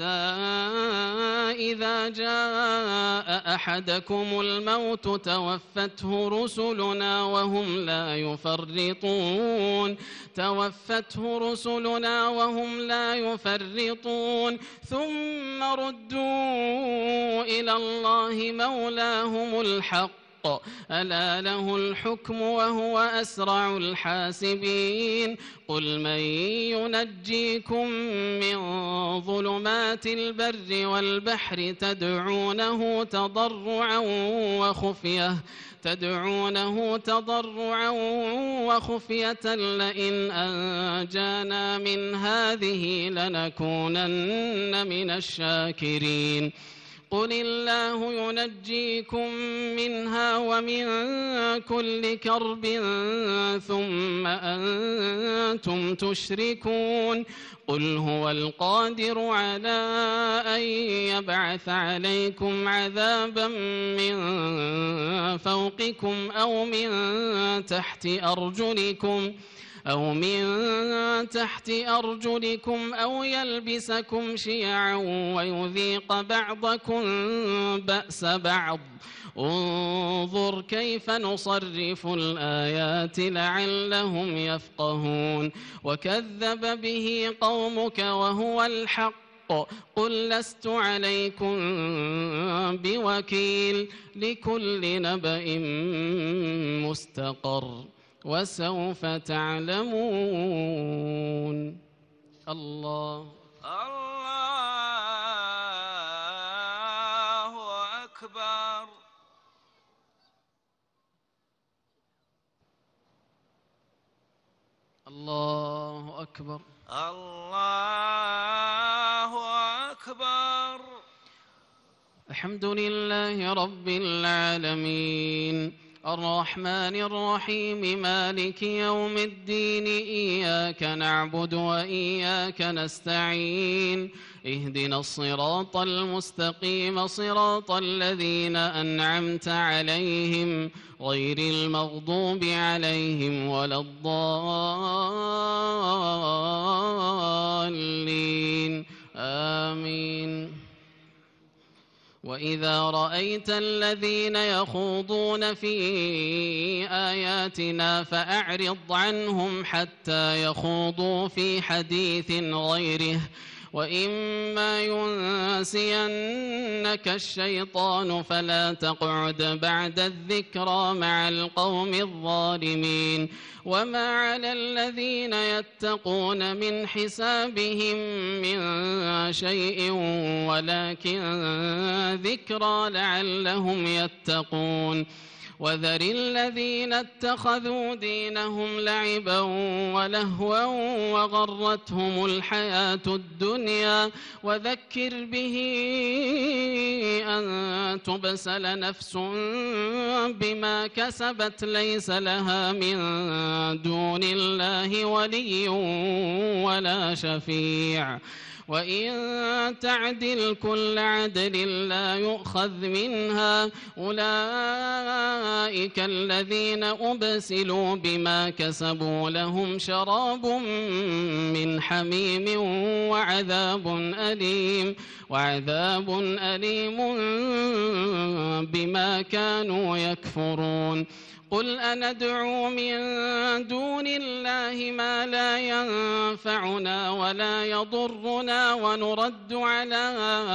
إذا جاء أحدكم الموت توفته رسلنا وهم لا يفرطون توفته رسلنا وهم لا يفرطون ثم ردوا إلى الله مولاهم الحق ألا له الحكم وهو أسرع الحاسبين. قل من ينجيكم من ظلمات البر والبحر تدعونه تضرعا وخفية تدعونه تضرعا وخفية لئن أنجانا من هذه لنكونن من الشاكرين. قل الله ينجيكم منها ومن كل كرب ثم أنتم تشركون. قل هو القادر على أن يبعث عليكم عذابا من فوقكم أو من تحت أرجلكم أو من تحت أرجلكم أو يلبسكم شيعا ويذيق بعضكم بأس بعض انظر كيف نصرف الآيات لعلهم يفقهون وكذب به قومك وهو الحق قل لست عليكم بوكيل لكل نبأ مستقر وسوف تعلمون. الله الله أكبر. الله أكبر. الله أكبر. الحمد لله رب العالمين الرحمن الرحيم مالك يوم الدين إياك نعبد وإياك نستعين اهدنا الصراط المستقيم صراط الذين أنعمت عليهم غير المغضوب عليهم ولا الضالين آمين. وإذا رأيت الذين يخوضون في آياتنا فأعرض عنهم حتى يخوضوا في حديث غيره وإما ينسينك الشيطان فلا تقعد بعد الذكرى مع القوم الظالمين وما على الذين يتقون من حسابهم من شيء ولكن ذكرى لعلهم يتقون وذر الذين اتخذوا دينهم لعبا ولهوا وغرتهم الحياة الدنيا وذكر به أن تبسل نفس بما كسبت ليس لها من دون الله ولي ولا شفيع وإن تعدل كل عدل لا يؤخذ منها أولئك الذين أبسلوا بما كسبوا لهم شراب من حميم وعذاب أليم وعذاب أليم بما كانوا يكفرون قل أندعو من دون الله ما لا ينفعنا ولا يضرنا ونرد على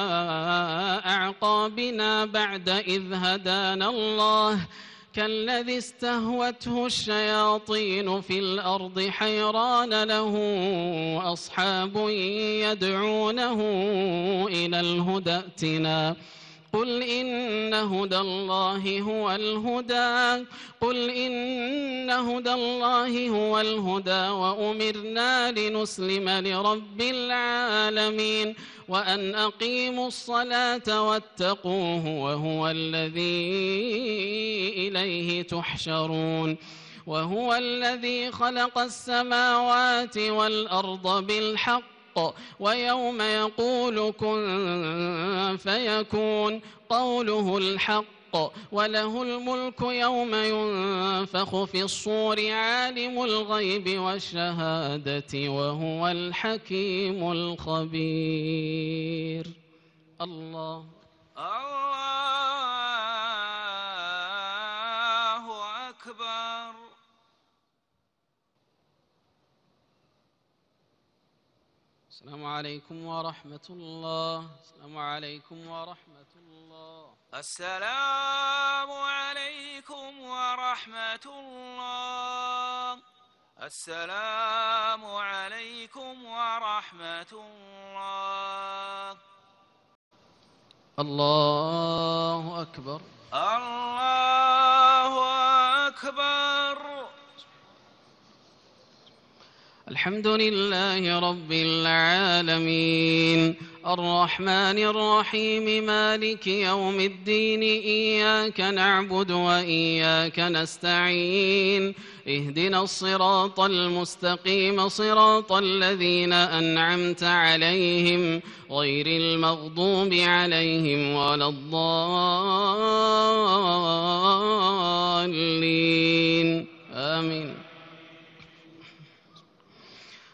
أعقابنا بعد إذ هدانا الله كالذي استهوته الشياطين في الأرض حيران له أصحاب يدعونه إلى الهدى ائتنا قل إن هدى الله هو الهدى قل إن هدى الله هو الهدى وأمرنا لنسلم لرب العالمين وأن أقيموا الصلاة واتقوه وهو الذي إليه تحشرون وهو الذي خلق السماوات والأرض بالحق ويوم يقول كن فيكون قوله الحق وله الملك يوم ينفخ في الصور عالم الغيب والشهادة وهو الحكيم الخبير. الله الله أكبر. السلام عليكم ورحمة الله. السلام عليكم ورحمة الله. السلام عليكم ورحمة الله. السلام عليكم ورحمة الله. الله أكبر. الله أكبر. الحمد لله رب العالمين الرحمن الرحيم مالك يوم الدين إياك نعبد وإياك نستعين اهدنا الصراط المستقيم صراط الذين أنعمت عليهم غير المغضوب عليهم ولا الضالين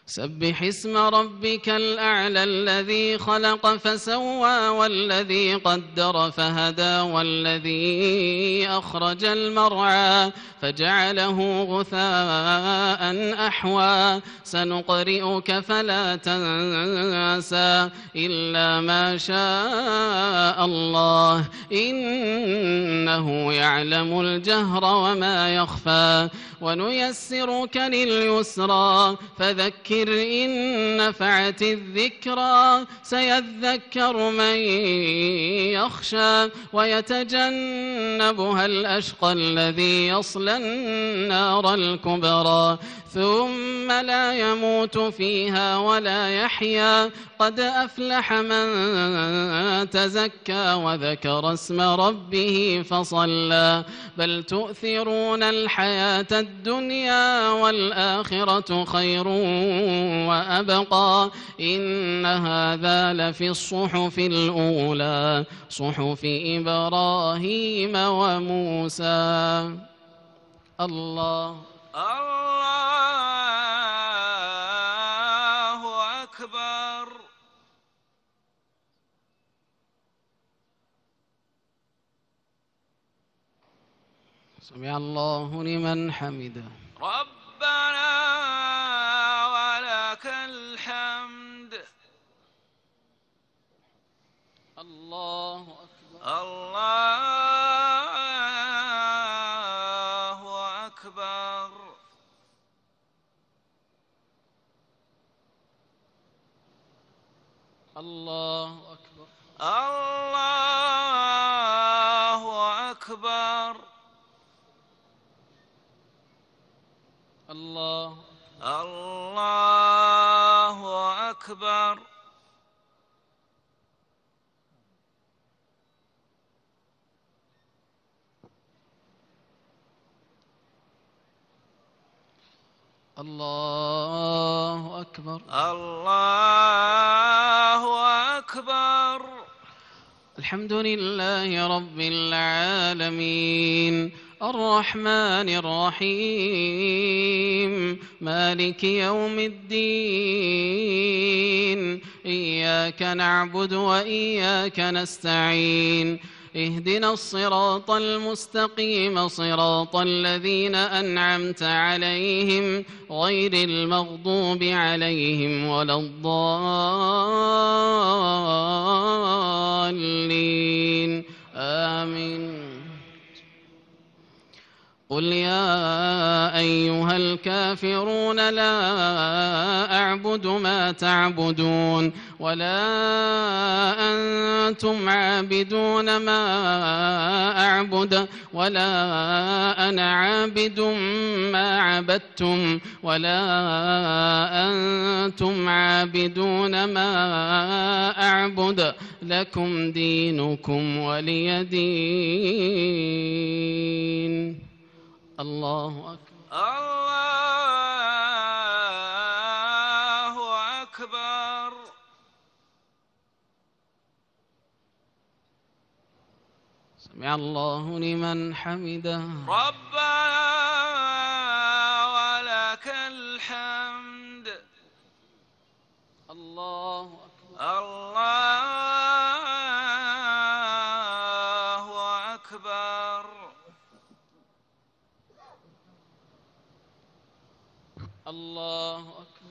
سبح اسم ربك الأعلى الذي خلق فسوى والذي قدر فهدى والذي أخرج المرعى فجعله غثاء أحوى سنقرئك فلا تنسى إلا ما شاء الله إنه يعلم الجهر وما يخفى ونيسرك لليسرى فذكر إن نفعت الذكرى سيذكر من يخشى ويتجنبها الأشقى الذي يصلى النار الكبرى ثم لا يموت فيها ولا يحيا قد أفلح من تزكى وذكر اسم ربه فصلى بل تؤثرون الحياة الدنيا والآخرة خير وأبقى إن هذا لفي الصحف الأولى صحف إبراهيم وموسى. الله الله أكبر. سمع الله لمن حمده. ربنا ولك الحمد. الله أكبر. الله أكبر. الله أكبر. الله أكبر. الله الله أكبر. الله أكبر. الله أكبر. الحمد لله رب العالمين الرحمن الرحيم مالك يوم الدين إياك نعبد وإياك نستعين اهدنا الصراط المستقيم صراط الذين أنعمت عليهم غير المغضوب عليهم ولا الضالين آمين. قل يا أيها الكافرون لا أعبد ما تعبدون ولا أنتم عابدون ما أعبد ولا أنا عابد ما عبدتم ولا أنتم عابدون ما أعبد لكم دينكم ولي دين. الله أكبر. الله أكبر. سمع الله لمن حمده. ربنا ولك الحمد. الله أكبر. الله أكبر. الله أكبر.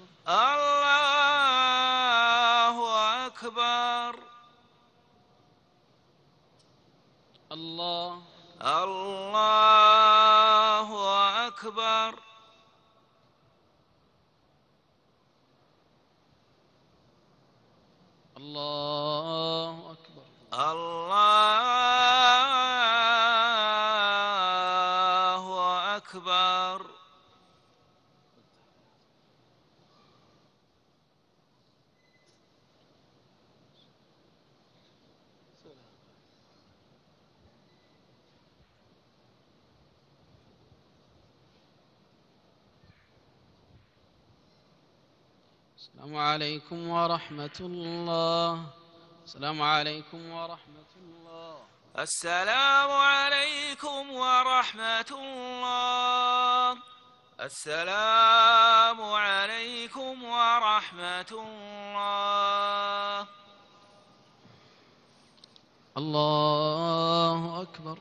الله أكبر. الله الله أكبر. الله أكبر. الله أكبر. السلام عليكم ورحمة الله. السلام عليكم ورحمة الله. السلام عليكم ورحمة الله. السلام عليكم ورحمة الله. الله أكبر.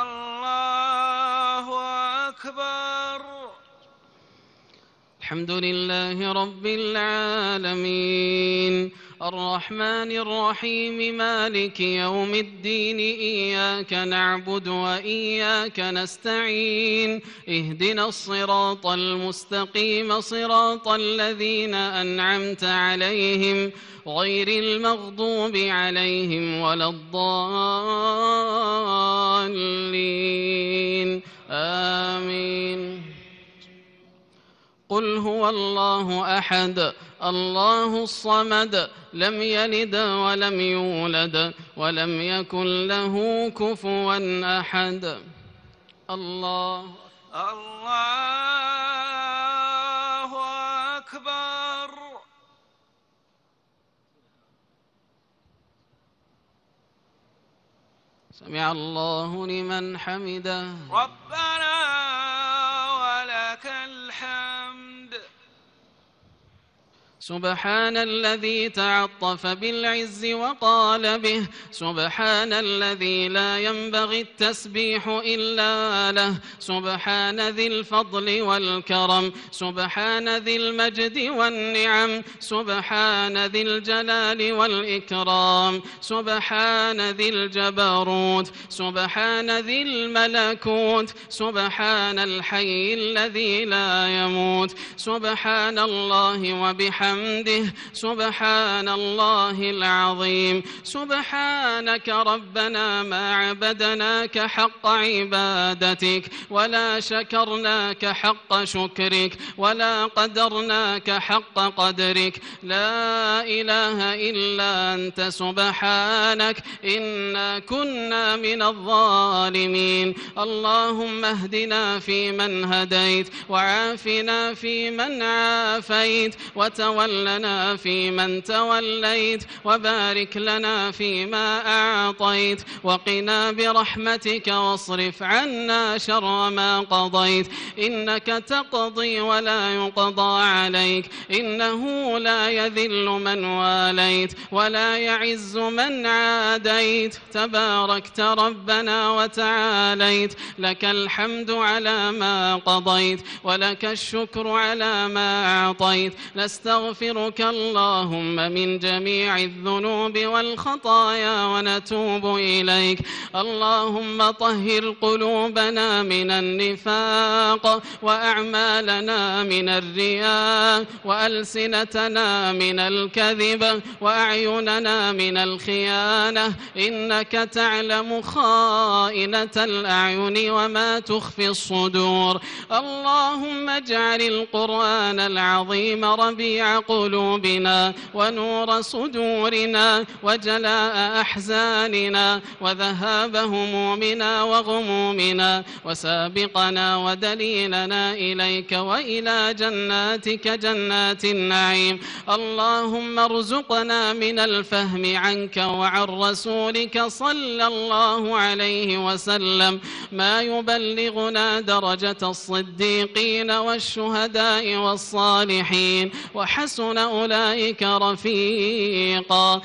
الله أكبر. الحمد لله رب العالمين الرحمن الرحيم مالك يوم الدين إياك نعبد وإياك نستعين اهدنا الصراط المستقيم صراط الذين أنعمت عليهم غير المغضوب عليهم ولا الضالين آمين. قل هو الله أحد الله الصمد لم يلد ولم يولد ولم يكن له كفوا أحد. الله الله أكبر. سمع الله لمن حمده. ربنا ولك الحمد. سبحان الذي تعطف بالعز وقال به سبحان الذي لا ينبغي التسبيح إلا له سبحان ذي الفضل والكرم سبحان ذي المجد والنعم سبحان ذي الجلال والإكرام سبحان ذي الجبروت سبحان ذي الملكوت سبحان الحي الذي لا يموت سبحان الله وبحمده حمده سبحان الله العظيم. سبحانك ربنا ما عبدناك حق عبادتك ولا شكرناك حق شكرك ولا قدرناك حق قدرك. لا إله إلا أنت سبحانك إنا كنا من الظالمين. اللهم اهدنا فيمن هديت وعافنا فيمن عافيت وتولنا لنا فيمن توليت وبارك لنا فيما أعطيت وقنا برحمتك واصرف عنا شر ما قضيت. إنك تقضي ولا يقضى عليك إنه لا يذل من واليت ولا يعز من عاديت. تباركت ربنا وتعاليت لك الحمد على ما قضيت ولك الشكر على ما أعطيت. نستغفرك اللهم من جميع الذنوب والخطايا ونتوب إليك. اللهم طهر قلوبنا من النفاق وأعمالنا من الرياء وألسنتنا من الكذب وأعيننا من الخيانة إنك تعلم خائنة الأعين وما تخفي الصدور. اللهم اجعل القرآن العظيم ربيع قلوبنا ونور صدورنا وجلاء أحزاننا وذهاب همومنا وغمومنا وسابقنا ودليلنا إليك وإلى جناتك جنات النعيم. اللهم ارزقنا من الفهم عنك وعن رسولك صلى الله عليه وسلم ما يبلغنا درجة الصديقين والشهداء والصالحين وحسن أولئك رفيقا.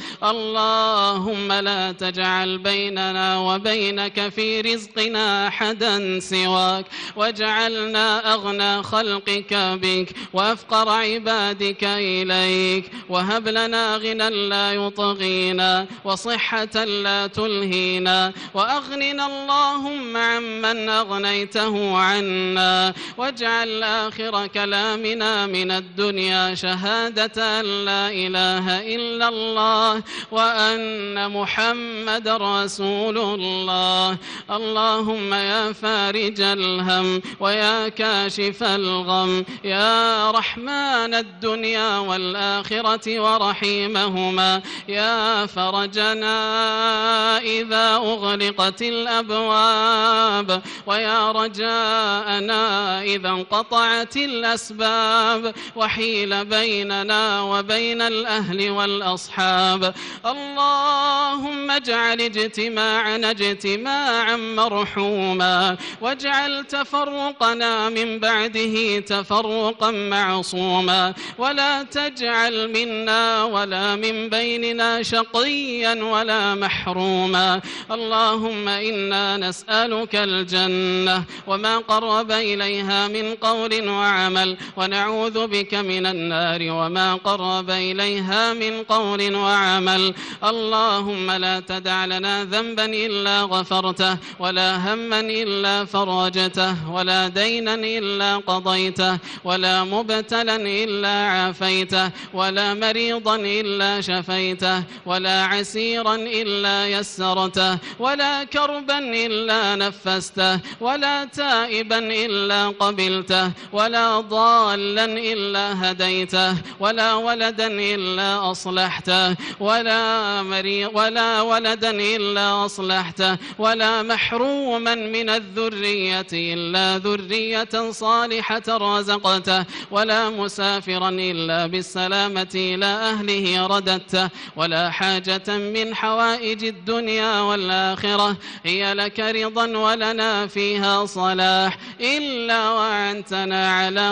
اللهم لا تجعل بيننا وبينك في رزقنا أحدا سواك واجعلنا أغنى خلقك بك وأفقر عبادك إليك. وهب لنا غنى لا يطغينا وصحة لا تلهينا وأغننا اللهم عمن أغنيته عنا. واجعل آخر كلامنا من الدنيا شهادة أن لا إله إلا الله وأن محمد رسول الله. اللهم يا فارج الهم ويا كاشف الغم يا رحمن الدنيا والآخرة ورحيمهما يا فرجنا إذا أغلقت الأبواب ويا رجاءنا إذا انقطعت الأسباب وحيل بين بيننا وبين الأهل والأصحاب. اللهم اجعل اجتماعنا اجتماعا مرحوما، واجعل تفرقنا من بعده تفرقا معصوما، ولا تجعل منا ولا من بيننا شقيا ولا محروما. اللهم إنا نسألك الجنة وما قرب إليها من قول وعمل، ونعوذ بك من النار وما قرب إليها من قول وعمل. اللهم لا تدع لنا ذنبا إلا غفرته، ولا هما إلا فرجته، ولا دينا إلا قضيته، ولا مبتلا إلا عافيته، ولا مريضا إلا شفيته، ولا عسيرا إلا يسرته، ولا كربا إلا نفسته، ولا تائبا إلا قبلته، ولا ضالا إلا هديته، ولا ولدا إلا أصلحته، ولا مريض ولا ولدا إلا أصلحته، ولا محروما من الذرية إلا ذرية صالحة رزقته، ولا مسافرا إلا بالسلامة إلى أهله رددته، ولا حاجة من حوائج الدنيا والآخرة هي لك رضا ولنا فيها صلاح إلا وأنتنا على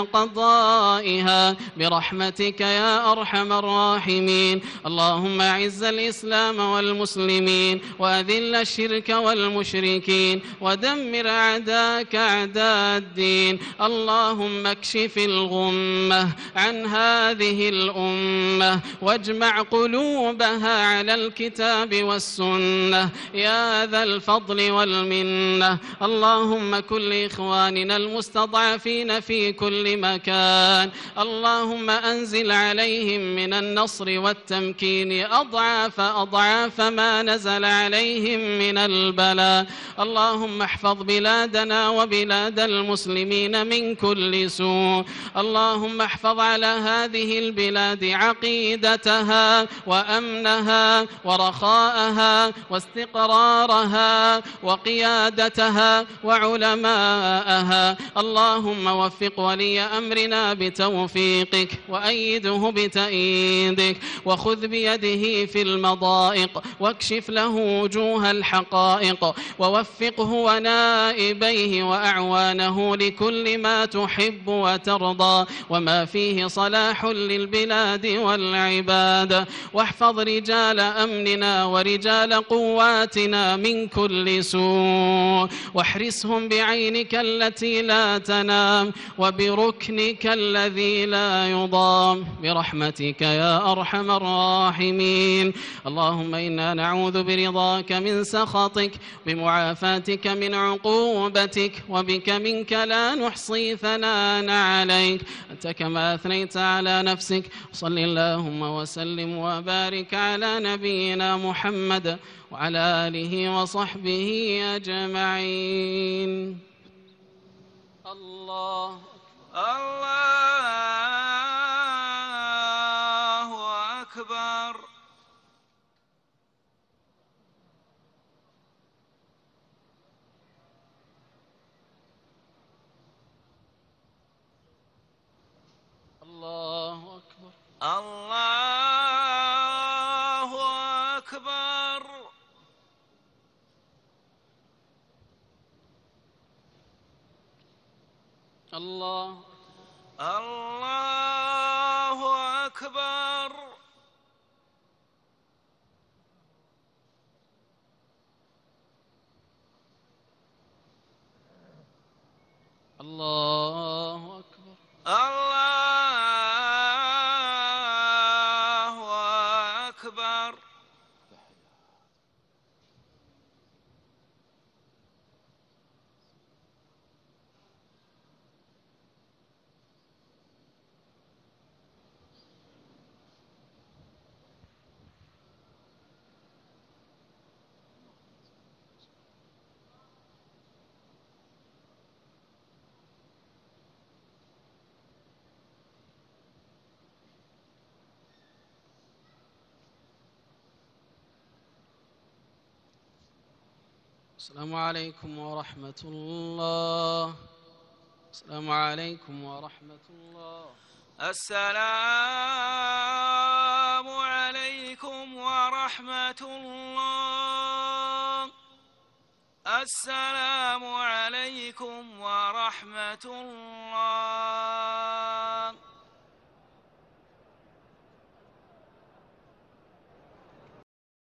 قضائها برحمتك يا أرحم الراحمين. اللهم أعز الإسلام والمسلمين، وأذل الشرك والمشركين، ودمر أعداءك أعداء الدين. اللهم اكشف الغمة عن هذه الأمة، واجمع قلوبها على الكتاب والسنة يا ذا الفضل والمنة. اللهم كن لإخواننا المستضعفين في كل مكان، اللهم أنزل عليهم من النصر والتمكين أضعاف أضعاف ما نزل عليهم من البلاء. اللهم احفظ بلادنا وبلاد المسلمين من كل سوء. اللهم احفظ على هذه البلاد عقيدتها وأمنها ورخاءها واستقرارها وقيادتها وعلماءها. اللهم وفق ولي أمرنا بتوفيقك، وأيده بتأييدك، وخذ بيده في المضائق، واكشف له وجوه الحقائق، ووفقه ونائبيه وأعوانه لكل ما تحب وترضى وما فيه صلاح للبلاد والعباد. واحفظ رجال أمننا ورجال قواتنا من كل سوء، واحرسهم بعينك التي لا تنام وبركنك الذي لا يضام برحمتك يا أرحم الراحمين. اللهم إنا نعوذ برضاك من سخطك، بمعافاتك من عقوبتك، وبك منك لا نحصي ثناء عليك أنت كما أثنيت على نفسك. صل اللهم وسلم وبارك على نبينا محمد وعلى آله وصحبه أجمعين. الله الله أكبر. الله أكبر. الله أكبر. الله الله أكبر. الله أكبر. الله أكبر. السلام عليكم ورحمة الله. السلام عليكم ورحمة الله. السلام عليكم ورحمة الله. السلام عليكم ورحمة الله.